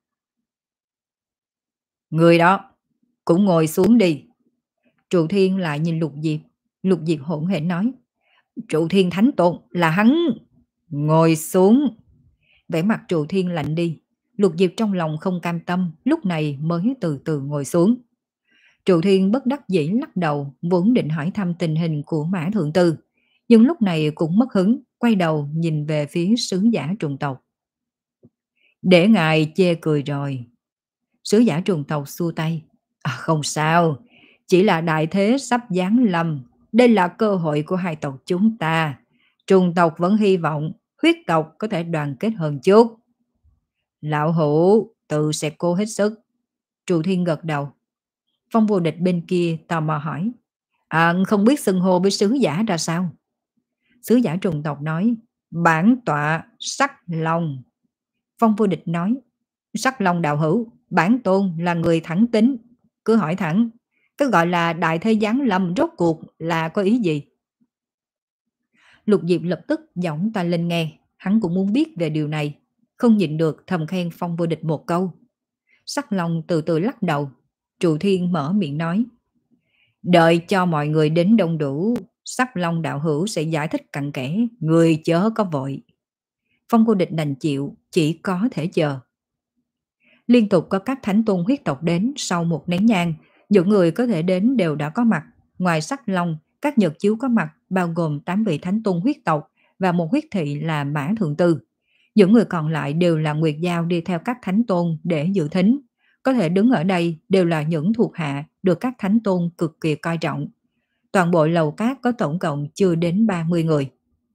Người đó, cũng ngồi xuống đi. Trụ Thiên lại nhìn Lục Diệp. Lục Diệp hỗn hển nói. Trụ Thiên Thánh Tôn là hắn. Ngồi xuống. Vẻ mặt Trụ Thiên lạnh đi. Lục Diệp trong lòng không cam tâm, lúc này mới từ từ ngồi xuống. Trụ Thiên bất đắc dĩ lắc đầu, vốn định hỏi thăm tình hình của Mã Thượng Tư. Nhưng lúc này cũng mất hứng, quay đầu nhìn về phía sứ giả trùng tộc. Để ngài chê cười rồi. Sứ giả trùng tộc xua tay. À, không sao, chỉ là đại thế sắp giáng lâm. Đây là cơ hội của hai tộc chúng ta. Trùng tộc vẫn hy vọng huyết tộc có thể đoàn kết hơn chút. Lão hữu tự sẽ cố hết sức. Trụ Thiên gật đầu. Phong Vô Địch bên kia tò mò hỏi. À, không biết xưng hô với sứ giả ra sao? Sứ giả trùng tộc nói. Bản tọa Sắc Long. Phong Vô Địch nói. Sắc Long đạo hữu, bản tôn là người thẳng tính. Cứ hỏi thẳng, cái gọi là đại thế giáng lâm rốt cuộc là có ý gì? Lục Diệp lập tức giọng ta lên nghe. Hắn cũng muốn biết về điều này. Không nhịn được thầm khen Phong Vô Địch một câu. Sắc Long từ từ lắc đầu. Trụ Thiên mở miệng nói. Đợi cho mọi người đến đông đủ, Sắc Long đạo hữu sẽ giải thích cặn kẽ, người chớ có vội. Phong Vô Địch đành chịu, chỉ có thể chờ. Liên tục có các thánh tôn huyết tộc đến sau một nén nhang, những người có thể đến đều đã có mặt. Ngoài Sắc Long, các nhật chiếu có mặt bao gồm tám vị thánh tôn huyết tộc và một huyết thị là Mã Thượng Tư. Những người còn lại đều là Nguyệt Giao đi theo các thánh tôn để dự thính. Có thể đứng ở đây đều là những thuộc hạ được các thánh tôn cực kỳ coi trọng. Toàn bộ lầu cát có tổng cộng chưa đến ba mươi người.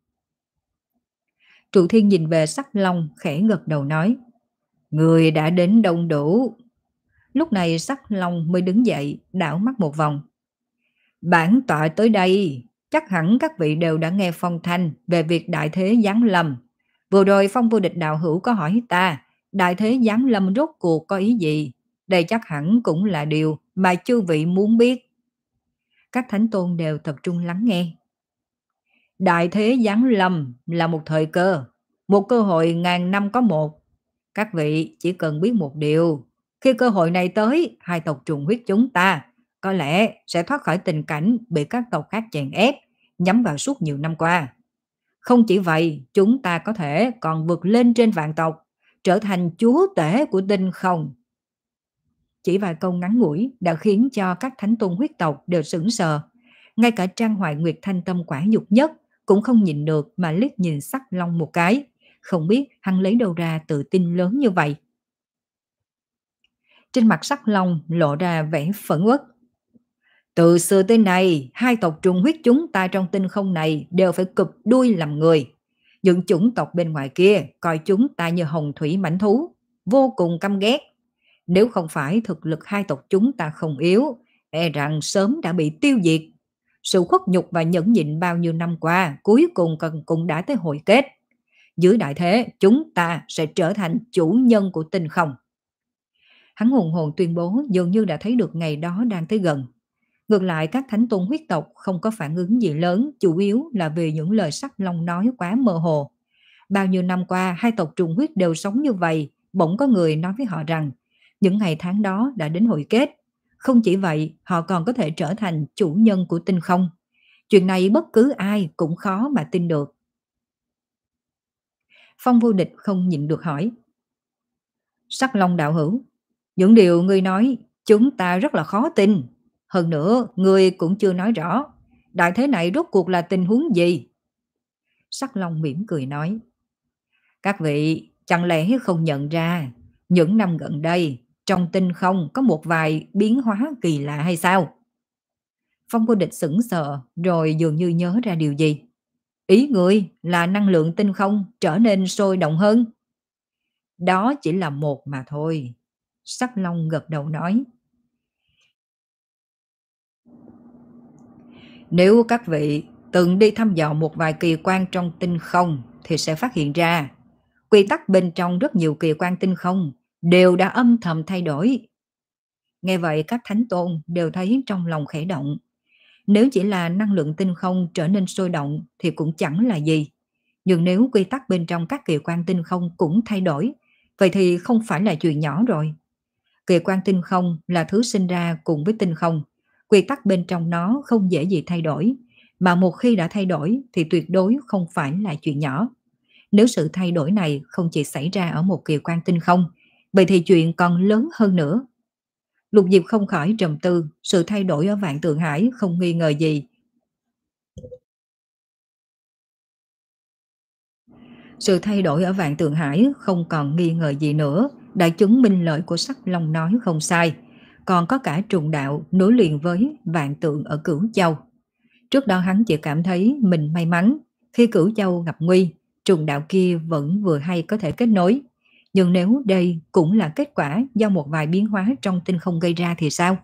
Trụ Thiên nhìn về Sắc Long khẽ gật đầu nói. Người đã đến đông đủ. Lúc này Sắc Long mới đứng dậy đảo mắt một vòng. Bản tọa tới đây, chắc hẳn các vị đều đã nghe phong thanh về việc đại thế giáng lâm. Vừa rồi Phong Vô Địch đạo hữu có hỏi ta, đại thế giáng lâm rốt cuộc có ý gì? Đây chắc hẳn cũng là điều mà chư vị muốn biết. Các thánh tôn đều tập trung lắng nghe. Đại thế giáng lâm là một thời cơ, một cơ hội ngàn năm có một. Các vị chỉ cần biết một điều, khi cơ hội này tới, hai tộc trùng huyết chúng ta có lẽ sẽ thoát khỏi tình cảnh bị các tộc khác chèn ép, nhắm vào suốt nhiều năm qua. Không chỉ vậy, chúng ta có thể còn vượt lên trên vạn tộc, trở thành chúa tể của tinh không. Chỉ vài câu ngắn ngủi đã khiến cho các thánh tôn huyết tộc đều sững sờ. Ngay cả Trang Hoài Nguyệt thanh tâm quả dục nhất cũng không nhìn được mà liếc nhìn Sắc Long một cái. Không biết hắn lấy đâu ra tự tin lớn như vậy. Trên mặt Sắc Long lộ ra vẻ phẫn uất. Từ xưa tới nay, hai tộc trùng huyết chúng ta trong tinh không này đều phải cụp đuôi làm người. Những chủng tộc bên ngoài kia coi chúng ta như hồng thủy mãnh thú, vô cùng căm ghét. Nếu không phải thực lực hai tộc chúng ta không yếu, e rằng sớm đã bị tiêu diệt. Sự khuất nhục và nhẫn nhịn bao nhiêu năm qua cuối cùng cũng đã tới hồi kết. Dưới đại thế, chúng ta sẽ trở thành chủ nhân của tinh không. Hắn hùng hồn tuyên bố dường như đã thấy được ngày đó đang tới gần. Ngược lại các thánh tôn huyết tộc không có phản ứng gì lớn, chủ yếu là vì những lời Sắc Long nói quá mơ hồ. Bao nhiêu năm qua hai tộc trùng huyết đều sống như vậy, bỗng có người nói với họ rằng những ngày tháng đó đã đến hồi kết. Không chỉ vậy, họ còn có thể trở thành chủ nhân của tinh không. Chuyện này bất cứ ai cũng khó mà tin được. Phong Vô Địch không nhịn được hỏi. Sắc Long đạo hữu, những điều ngươi nói Chúng ta rất là khó tin. Hơn nữa, ngươi cũng chưa nói rõ, đại thế này rốt cuộc là tình huống gì? Sắc Long mỉm cười nói, các vị chẳng lẽ không nhận ra, những năm gần đây, trong tinh không có một vài biến hóa kỳ lạ hay sao? Phong Vô Địch sững sờ, rồi dường như nhớ ra điều gì. Ý ngươi là năng lượng tinh không trở nên sôi động hơn? Đó chỉ là một mà thôi. Sắc Long gật đầu nói. Nếu các vị từng đi thăm dò một vài kỳ quan trong tinh không thì sẽ phát hiện ra quy tắc bên trong rất nhiều kỳ quan tinh không đều đã âm thầm thay đổi. Nghe vậy các thánh tôn đều thấy trong lòng khẽ động. Nếu chỉ là năng lượng tinh không trở nên sôi động thì cũng chẳng là gì. Nhưng nếu quy tắc bên trong các kỳ quan tinh không cũng thay đổi, vậy thì không phải là chuyện nhỏ rồi. Kỳ quan tinh không là thứ sinh ra cùng với tinh không. Quy tắc bên trong nó không dễ gì thay đổi, mà một khi đã thay đổi thì tuyệt đối không phải là chuyện nhỏ. Nếu sự thay đổi này không chỉ xảy ra ở một kỳ quan tinh không, vậy thì chuyện còn lớn hơn nữa. Lục Diệp không khỏi trầm tư, sự thay đổi ở Vạn Tượng Hải không nghi ngờ gì. Sự thay đổi ở Vạn Tượng Hải không còn nghi ngờ gì nữa, đã chứng minh lời của Sắc Long nói không sai. Còn có cả trùng đạo nối liền với Vạn Tượng ở Cửu Châu. Trước đó hắn chỉ cảm thấy mình may mắn, khi Cửu Châu gặp nguy, trùng đạo kia vẫn vừa hay có thể kết nối. Nhưng nếu đây cũng là kết quả do một vài biến hóa trong tinh không gây ra thì sao?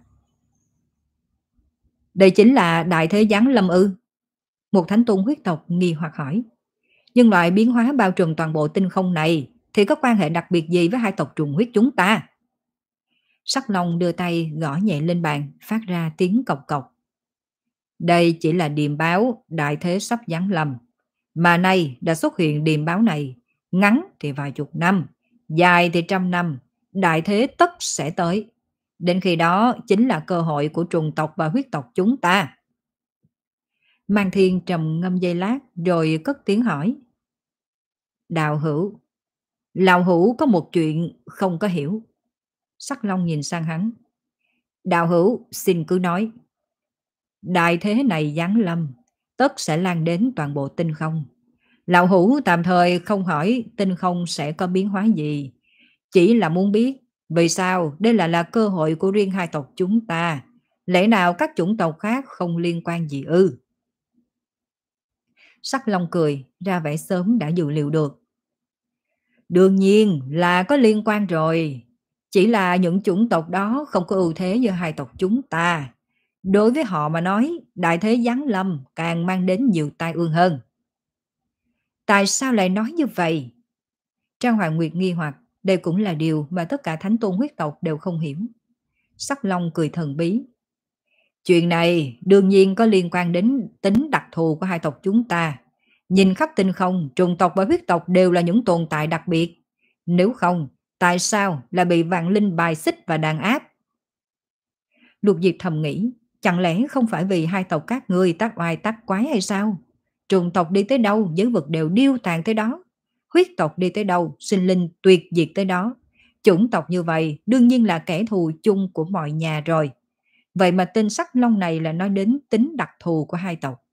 Đây chính là đại thế giáng lâm ư? Một thánh tôn huyết tộc nghi hoặc hỏi. Nhưng loại biến hóa bao trùm toàn bộ tinh không này thì có quan hệ đặc biệt gì với hai tộc trùng huyết chúng ta? Sắc Long đưa tay gõ nhẹ lên bàn, phát ra tiếng cộc cộc. Đây chỉ là điềm báo đại thế sắp giáng lâm. Mà nay đã xuất hiện điềm báo này, ngắn thì vài chục năm, dài thì trăm năm, đại thế tất sẽ tới. Đến khi đó chính là cơ hội của trùng tộc và huyết tộc chúng ta. Mang Thiên trầm ngâm giây lát rồi cất tiếng hỏi. Đạo hữu, Lão hữu có một chuyện không có hiểu. Sắc Long nhìn sang hắn. Đạo hữu xin cứ nói. Đại thế này giáng lâm, tất sẽ lan đến toàn bộ tinh không. Lão hữu tạm thời không hỏi tinh không sẽ có biến hóa gì. Chỉ là muốn biết vì sao đây lại là cơ hội của riêng hai tộc chúng ta. Lẽ nào các chủng tộc khác không liên quan gì ư? Sắc Long cười, ra vẻ sớm đã dự liệu được. Đương nhiên là có liên quan rồi. Chỉ là những chủng tộc đó không có ưu thế như hai tộc chúng ta. Đối với họ mà nói, đại thế giáng lâm càng mang đến nhiều tai ương hơn. Tại sao lại nói như vậy? Trang Hoàng Nguyệt nghi hoặc, đây cũng là điều mà tất cả thánh tôn huyết tộc đều không hiểu. Sắc Long cười thần bí. Chuyện này đương nhiên có liên quan đến tính đặc thù của hai tộc chúng ta. Nhìn khắp tinh không, trùng tộc và huyết tộc đều là những tồn tại đặc biệt. Nếu không, tại sao là bị vạn linh bài xích và đàn áp? Lục Diệp thầm nghĩ, chẳng lẽ không phải vì hai tộc các ngươi tác oai tác quái hay sao? Trùng tộc đi tới đâu, giới vực đều điêu tàn tới đó. Huyết tộc đi tới đâu, sinh linh tuyệt diệt tới đó. Chủng tộc như vậy đương nhiên là kẻ thù chung của mọi nhà rồi. Vậy mà tên Sắc Long này là nói đến tính đặc thù của hai tộc.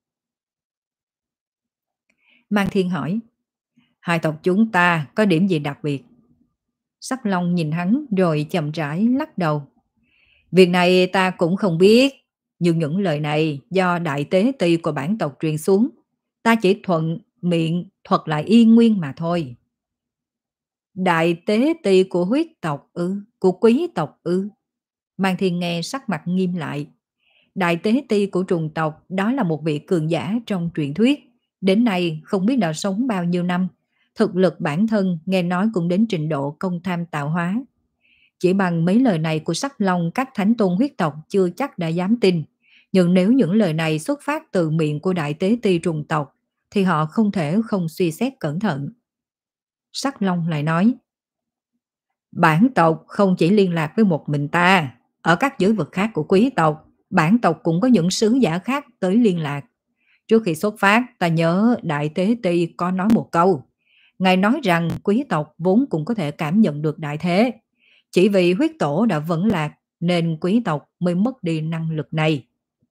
Mang Thiên hỏi, hai tộc chúng ta có điểm gì đặc biệt? Sắc Long nhìn hắn rồi chậm rãi lắc đầu. Việc này ta cũng không biết, nhưng những lời này do đại tế ti của bản tộc truyền xuống. Ta chỉ thuận miệng thuật lại y nguyên mà thôi. Đại tế ti của huyết tộc ư, của quý tộc ư? Mang Thiên nghe sắc mặt nghiêm lại. Đại tế ti của trùng tộc đó là một vị cường giả trong truyền thuyết. Đến nay không biết đã sống bao nhiêu năm. Thực lực bản thân nghe nói cũng đến trình độ công tham tạo hóa. Chỉ bằng mấy lời này của Sắc Long, các thánh tôn huyết tộc chưa chắc đã dám tin. Nhưng nếu những lời này xuất phát từ miệng của đại tế ti trùng tộc thì họ không thể không suy xét cẩn thận. Sắc Long lại nói, bản tộc không chỉ liên lạc với một mình ta. Ở các giới vực khác của quý tộc, bản tộc cũng có những sứ giả khác tới liên lạc. Trước khi xuất phát, ta nhớ đại tế ti có nói một câu. Ngài nói rằng quý tộc vốn cũng có thể cảm nhận được đại thế. Chỉ vì huyết tổ đã vẫn lạc nên quý tộc mới mất đi năng lực này.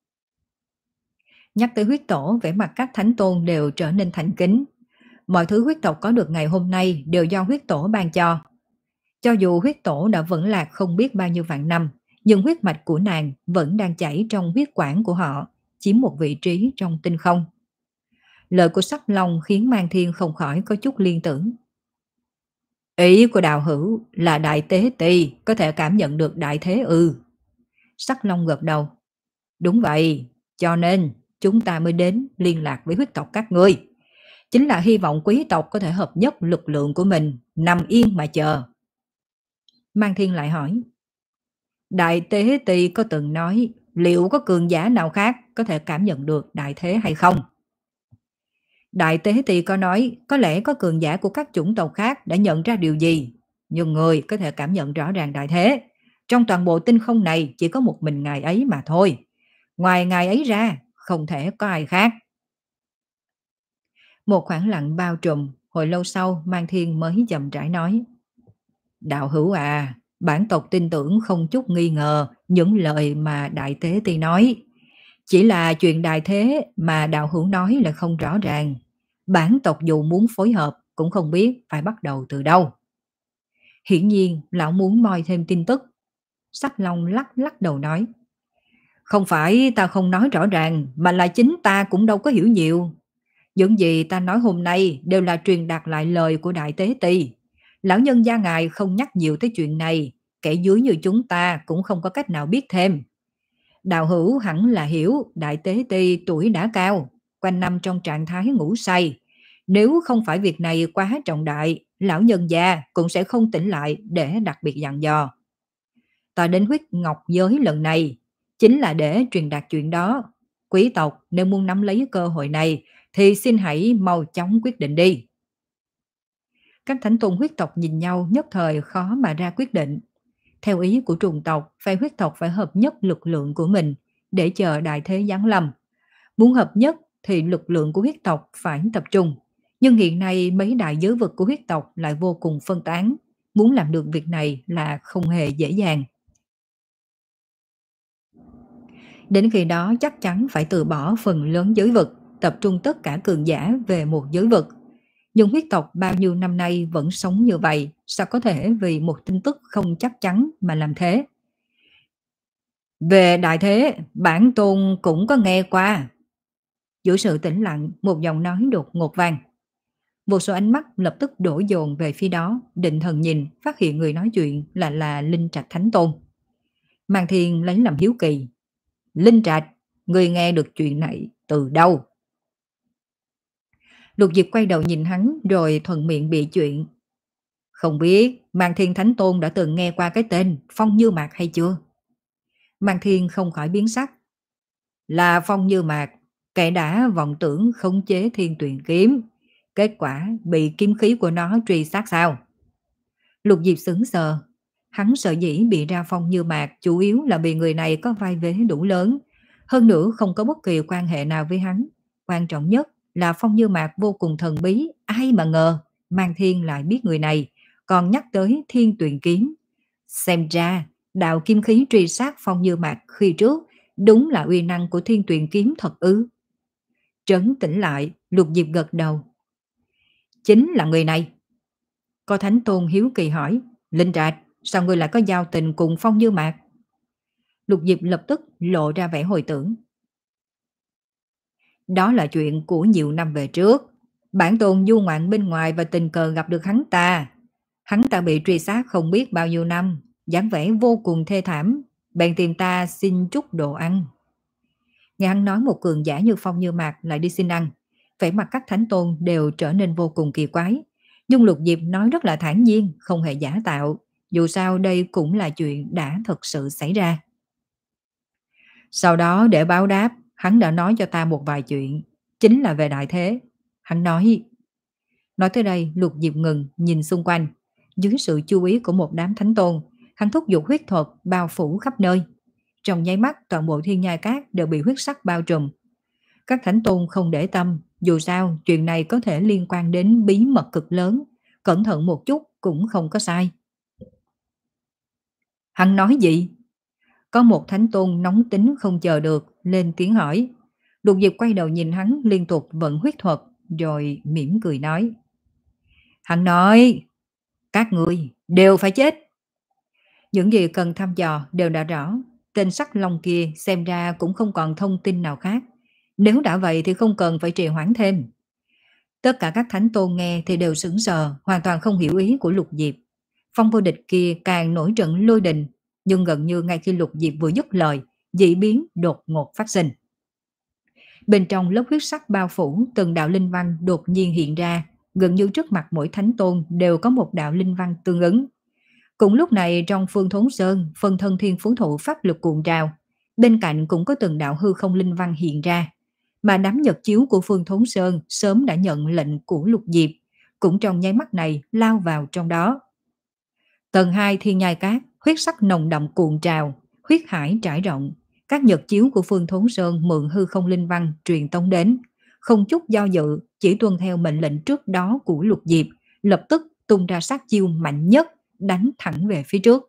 Nhắc tới huyết tổ, vẻ mặt các thánh tôn đều trở nên thành kính. Mọi thứ huyết tộc có được ngày hôm nay đều do huyết tổ ban cho. Cho dù huyết tổ đã vẫn lạc không biết bao nhiêu vạn năm, nhưng huyết mạch của nàng vẫn đang chảy trong huyết quản của họ, chiếm một vị trí trong tinh không. Lời của Sắc Long khiến Mang Thiên không khỏi có chút liên tưởng. Ý của đạo hữu là đại tế tỳ có thể cảm nhận được đại thế ư? Sắc Long gật đầu. Đúng vậy, cho nên chúng ta mới đến liên lạc với huyết tộc các ngươi. Chính là hy vọng quý tộc có thể hợp nhất lực lượng của mình, nằm yên mà chờ. Mang Thiên lại hỏi. Đại tế tỳ có từng nói liệu có cường giả nào khác có thể cảm nhận được đại thế hay không? Đại tế tỳ có nói có lẽ có cường giả của các chủng tộc khác đã nhận ra điều gì, nhưng người có thể cảm nhận rõ ràng đại thế. Trong toàn bộ tinh không này chỉ có một mình ngài ấy mà thôi. Ngoài ngài ấy ra, không thể có ai khác. Một khoảng lặng bao trùm, hồi lâu sau Mang Thiên mới chậm rãi nói. Đạo hữu à, bản tộc tin tưởng không chút nghi ngờ những lời mà đại tế tỳ nói. Chỉ là chuyện đại thế mà đạo hữu nói là không rõ ràng. Bản tộc dù muốn phối hợp cũng không biết phải bắt đầu từ đâu. Hiển nhiên lão muốn moi thêm tin tức. Sắc Long lắc lắc đầu nói. Không phải ta không nói rõ ràng, mà là chính ta cũng đâu có hiểu nhiều. Những gì ta nói hôm nay đều là truyền đạt lại lời của đại tế tỳ. Lão nhân gia ngài không nhắc nhiều tới chuyện này, kẻ dưới như chúng ta cũng không có cách nào biết thêm. Đạo hữu hẳn là hiểu đại tế tỳ tuổi đã cao, quanh năm trong trạng thái ngủ say. Nếu không phải việc này quá trọng đại, lão nhân gia cũng sẽ không tỉnh lại để đặc biệt dặn dò. Ta đến huyết ngọc giới lần này chính là để truyền đạt chuyện đó. Quý tộc nếu muốn nắm lấy cơ hội này thì xin hãy mau chóng quyết định đi. Các thánh tôn huyết tộc nhìn nhau nhất thời khó mà ra quyết định. Theo ý của trùng tộc, phải huyết tộc phải hợp nhất lực lượng của mình để chờ đại thế giáng lâm. Muốn hợp nhất thì lực lượng của huyết tộc phải tập trung. Nhưng hiện nay mấy đại giới vực của huyết tộc lại vô cùng phân tán. Muốn làm được việc này là không hề dễ dàng. Đến khi đó chắc chắn phải từ bỏ phần lớn giới vực, tập trung tất cả cường giả về một giới vực. Nhưng huyết tộc bao nhiêu năm nay vẫn sống như vậy, sao có thể vì một tin tức không chắc chắn mà làm thế? Về đại thế, bản tôn cũng có nghe qua. Giữa sự tĩnh lặng, một giọng nói đột ngột vang. Một số ánh mắt lập tức đổ dồn về phía đó, định thần nhìn, phát hiện người nói chuyện là là Linh Trạch Thánh Tôn. Mang Thiên lấy làm hiếu kỳ. Linh Trạch, người nghe được chuyện này từ đâu? Lục Diệp quay đầu nhìn hắn rồi thuận miệng bị chuyện. Không biết Mang Thiên Thánh Tôn đã từng nghe qua cái tên Phong Như Mạc hay chưa? Mang Thiên không khỏi biến sắc. Là Phong Như Mạc, kẻ đã vọng tưởng khống chế Thiên Tuyền Kiếm. Kết quả bị kiếm khí của nó truy sát sao? Lục Diệp sững sờ. Hắn sợ dĩ bị ra Phong Như Mạc chủ yếu là vì người này có vai vế đủ lớn. Hơn nữa không có bất kỳ quan hệ nào với hắn. Quan trọng nhất là Phong Như Mạc vô cùng thần bí. Ai mà ngờ Mang Thiên lại biết người này. Còn nhắc tới Thiên Tuyền Kiếm. Xem ra đạo kim khí truy sát Phong Như Mạc khi trước đúng là uy năng của Thiên Tuyền Kiếm thật ư? Trấn tĩnh lại, Lục Diệp gật đầu. Chính là người này. Có Thánh Tôn hiếu kỳ hỏi. Linh Trạch, sao ngươi lại có giao tình cùng Phong Như Mạc? Lục Diệp lập tức lộ ra vẻ hồi tưởng. Đó là chuyện của nhiều năm về trước. Bản tôn du ngoạn bên ngoài và tình cờ gặp được hắn ta. Hắn ta bị truy sát không biết bao nhiêu năm, dáng vẻ vô cùng thê thảm, bèn tìm ta xin chút đồ ăn. Nghe hắn nói một cường giả như Phong Như Mạc lại đi xin ăn, vẻ mặt các thánh tôn đều trở nên vô cùng kỳ quái. Nhưng Lục Diệp nói rất là thản nhiên, không hề giả tạo. Dù sao đây cũng là chuyện đã thật sự xảy ra. Sau đó để báo đáp, hắn đã nói cho ta một vài chuyện, chính là về đại thế. Hắn nói... Nói tới đây, Lục Diệp ngừng, nhìn xung quanh. Dưới sự chú ý của một đám thánh tôn, hắn thúc giục huyết thuật bao phủ khắp nơi. Trong nháy mắt, toàn bộ thiên nhai cát đều bị huyết sắc bao trùm. Các thánh tôn không để tâm, dù sao chuyện này có thể liên quan đến bí mật cực lớn, cẩn thận một chút cũng không có sai. Hắn nói gì? Có một thánh tôn nóng tính không chờ được, lên tiếng hỏi. Lục Diệp quay đầu nhìn hắn liên tục vận huyết thuật, rồi mỉm cười nói. Hắn nói, các người đều phải chết. Những gì cần thăm dò đều đã rõ, tên sắc long kia xem ra cũng không còn thông tin nào khác. Nếu đã vậy thì không cần phải trì hoãn thêm. Tất cả các thánh tôn nghe thì đều sững sờ, hoàn toàn không hiểu ý của Lục Diệp. Phong vô địch kia càng nổi trận lôi đình, nhưng gần như ngay khi Lục Diệp vừa dứt lời, dị biến đột ngột phát sinh. Bên trong lớp huyết sắc bao phủ, từng đạo linh văn đột nhiên hiện ra, gần như trước mặt mỗi thánh tôn đều có một đạo linh văn tương ứng. Cùng lúc này trong Phương Thốn Sơn, phân thân thiên phú thụ pháp lực cuộn trào, bên cạnh cũng có từng đạo hư không linh văn hiện ra. Mà đám nhật chiếu của Phương Thốn Sơn sớm đã nhận lệnh của Lục Diệp, cũng trong nháy mắt này lao vào trong đó. Tầng hai thiên nhai cát, huyết sắc nồng đậm cuộn trào, huyết hải trải rộng. Các nhật chiếu của Phương Thốn Sơn mượn hư không linh văn truyền tống đến, không chút do dự, chỉ tuân theo mệnh lệnh trước đó của Lục Diệp, lập tức tung ra sát chiêu mạnh nhất, đánh thẳng về phía trước.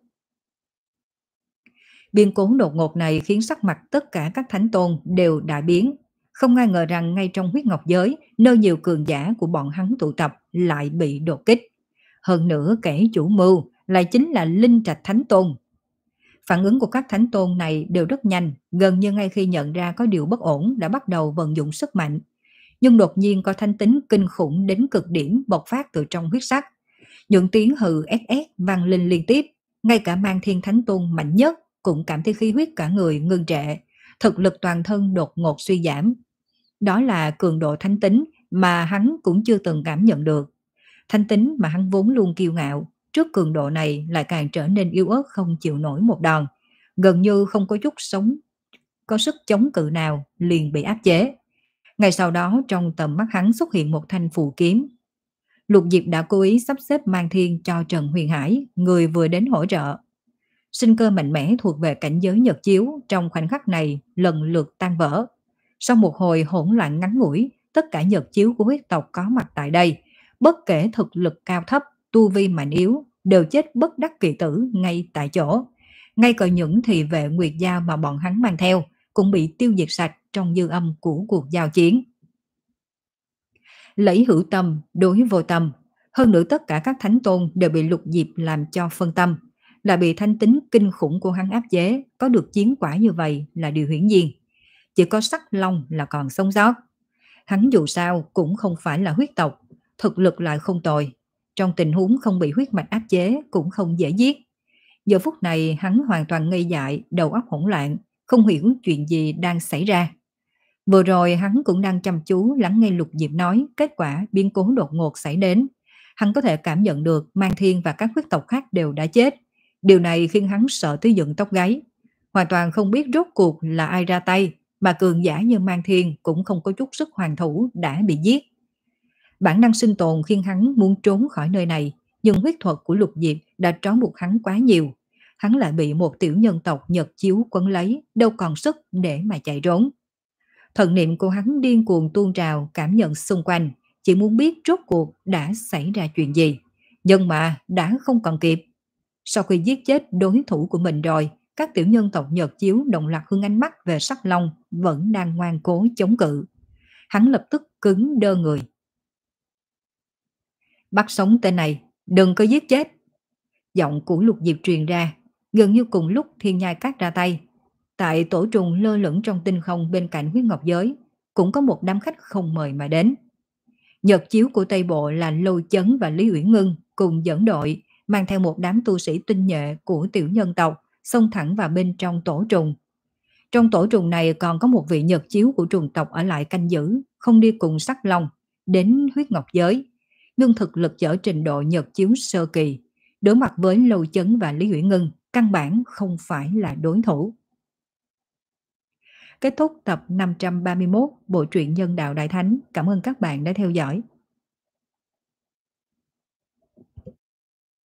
Biến cố đột ngột này khiến sắc mặt tất cả các thánh tôn đều đại biến. Không ai ngờ rằng ngay trong huyết ngọc giới, nơi nhiều cường giả của bọn hắn tụ tập lại bị đột kích. Hơn nữa kẻ chủ mưu lại chính là Linh Trạch Thánh Tôn. Phản ứng của các thánh tôn này đều rất nhanh, gần như ngay khi nhận ra có điều bất ổn đã bắt đầu vận dụng sức mạnh. Nhưng đột nhiên có thanh tính kinh khủng đến cực điểm bộc phát từ trong huyết sắc. Những tiếng hừ ét ét vang lên liên tiếp, ngay cả Mang Thiên Thánh Tôn mạnh nhất cũng cảm thấy khí huyết cả người ngưng trệ, thực lực toàn thân đột ngột suy giảm. Đó là cường độ thánh tính mà hắn cũng chưa từng cảm nhận được. Thánh tính mà hắn vốn luôn kiêu ngạo, trước cường độ này lại càng trở nên yếu ớt không chịu nổi một đòn, gần như không có chút sống, có sức chống cự nào, liền bị áp chế. Ngay sau đó trong tầm mắt hắn xuất hiện một thanh phù kiếm. Lục Diệp đã cố ý sắp xếp Mang Thiên cho Trần Huyền Hải, người vừa đến hỗ trợ. Sinh cơ mạnh mẽ thuộc về cảnh giới nhật chiếu trong khoảnh khắc này lần lượt tan vỡ. Sau một hồi hỗn loạn ngắn ngủi, tất cả nhật chiếu của huyết tộc có mặt tại đây, bất kể thực lực cao thấp, tu vi mạnh yếu, đều chết bất đắc kỳ tử ngay tại chỗ. Ngay cả những thị vệ nguyệt giao mà bọn hắn mang theo cũng bị tiêu diệt sạch trong dư âm của cuộc giao chiến. Lấy hữu tâm đối vô tâm, hơn nữa tất cả các thánh tôn đều bị Lục Diệp làm cho phân tâm, là bị thanh tính kinh khủng của hắn áp chế, có được chiến quả như vậy là điều hiển nhiên. Chỉ có Sắc Long là còn sống sót. Hắn dù sao cũng không phải là huyết tộc, thực lực lại không tồi. Trong tình huống không bị huyết mạch áp chế cũng không dễ giết. Giờ phút này hắn hoàn toàn ngây dại, đầu óc hỗn loạn, không hiểu chuyện gì đang xảy ra. Vừa rồi hắn cũng đang chăm chú lắng nghe Lục Diệp nói kết quả biến cố đột ngột xảy đến. Hắn có thể cảm nhận được Mang Thiên và các huyết tộc khác đều đã chết. Điều này khiến hắn sợ tới dựng tóc gáy. Hoàn toàn không biết rốt cuộc là ai ra tay, mà cường giả như Mang Thiên cũng không có chút sức hoàn thủ đã bị giết. Bản năng sinh tồn khiến hắn muốn trốn khỏi nơi này, nhưng huyết thuật của Lục Diệp đã trói buộc hắn quá nhiều. Hắn lại bị một tiểu nhân tộc Nhật chiếu quấn lấy, đâu còn sức để mà chạy trốn. Thần niệm của hắn điên cuồng tuôn trào, cảm nhận xung quanh, chỉ muốn biết rốt cuộc đã xảy ra chuyện gì. Nhưng mà đã không còn kịp. Sau khi giết chết đối thủ của mình rồi, các tiểu nhân tộc Nhật chiếu đồng loạt hướng ánh mắt về Sắc Long vẫn đang ngoan cố chống cự. Hắn lập tức cứng đơ người. Bắt sống tên này, đừng có giết chết. Giọng của Lục Diệp truyền ra, gần như cùng lúc thiên nhai cát ra tay. Tại tổ trùng lơ lửng trong tinh không bên cạnh huyết ngọc giới, cũng có một đám khách không mời mà đến. Nhật chiếu của Tây Bộ là Lôi Chấn và Lý Uyển Ngân cùng dẫn đội, mang theo một đám tu sĩ tinh nhuệ của tiểu nhân tộc, xông thẳng vào bên trong tổ trùng. Trong tổ trùng này còn có một vị nhật chiếu của trùng tộc ở lại canh giữ, không đi cùng Sắc Long, đến huyết ngọc giới. Nhưng thực lực ở trình độ nhật chiếu sơ kỳ, đối mặt với Lôi Chấn và Lý Uyển Ngân, căn bản không phải là đối thủ. Kết thúc tập năm trăm ba mươi mốt Bộ truyện Nhân Đạo Đại Thánh. Cảm ơn các bạn đã theo dõi.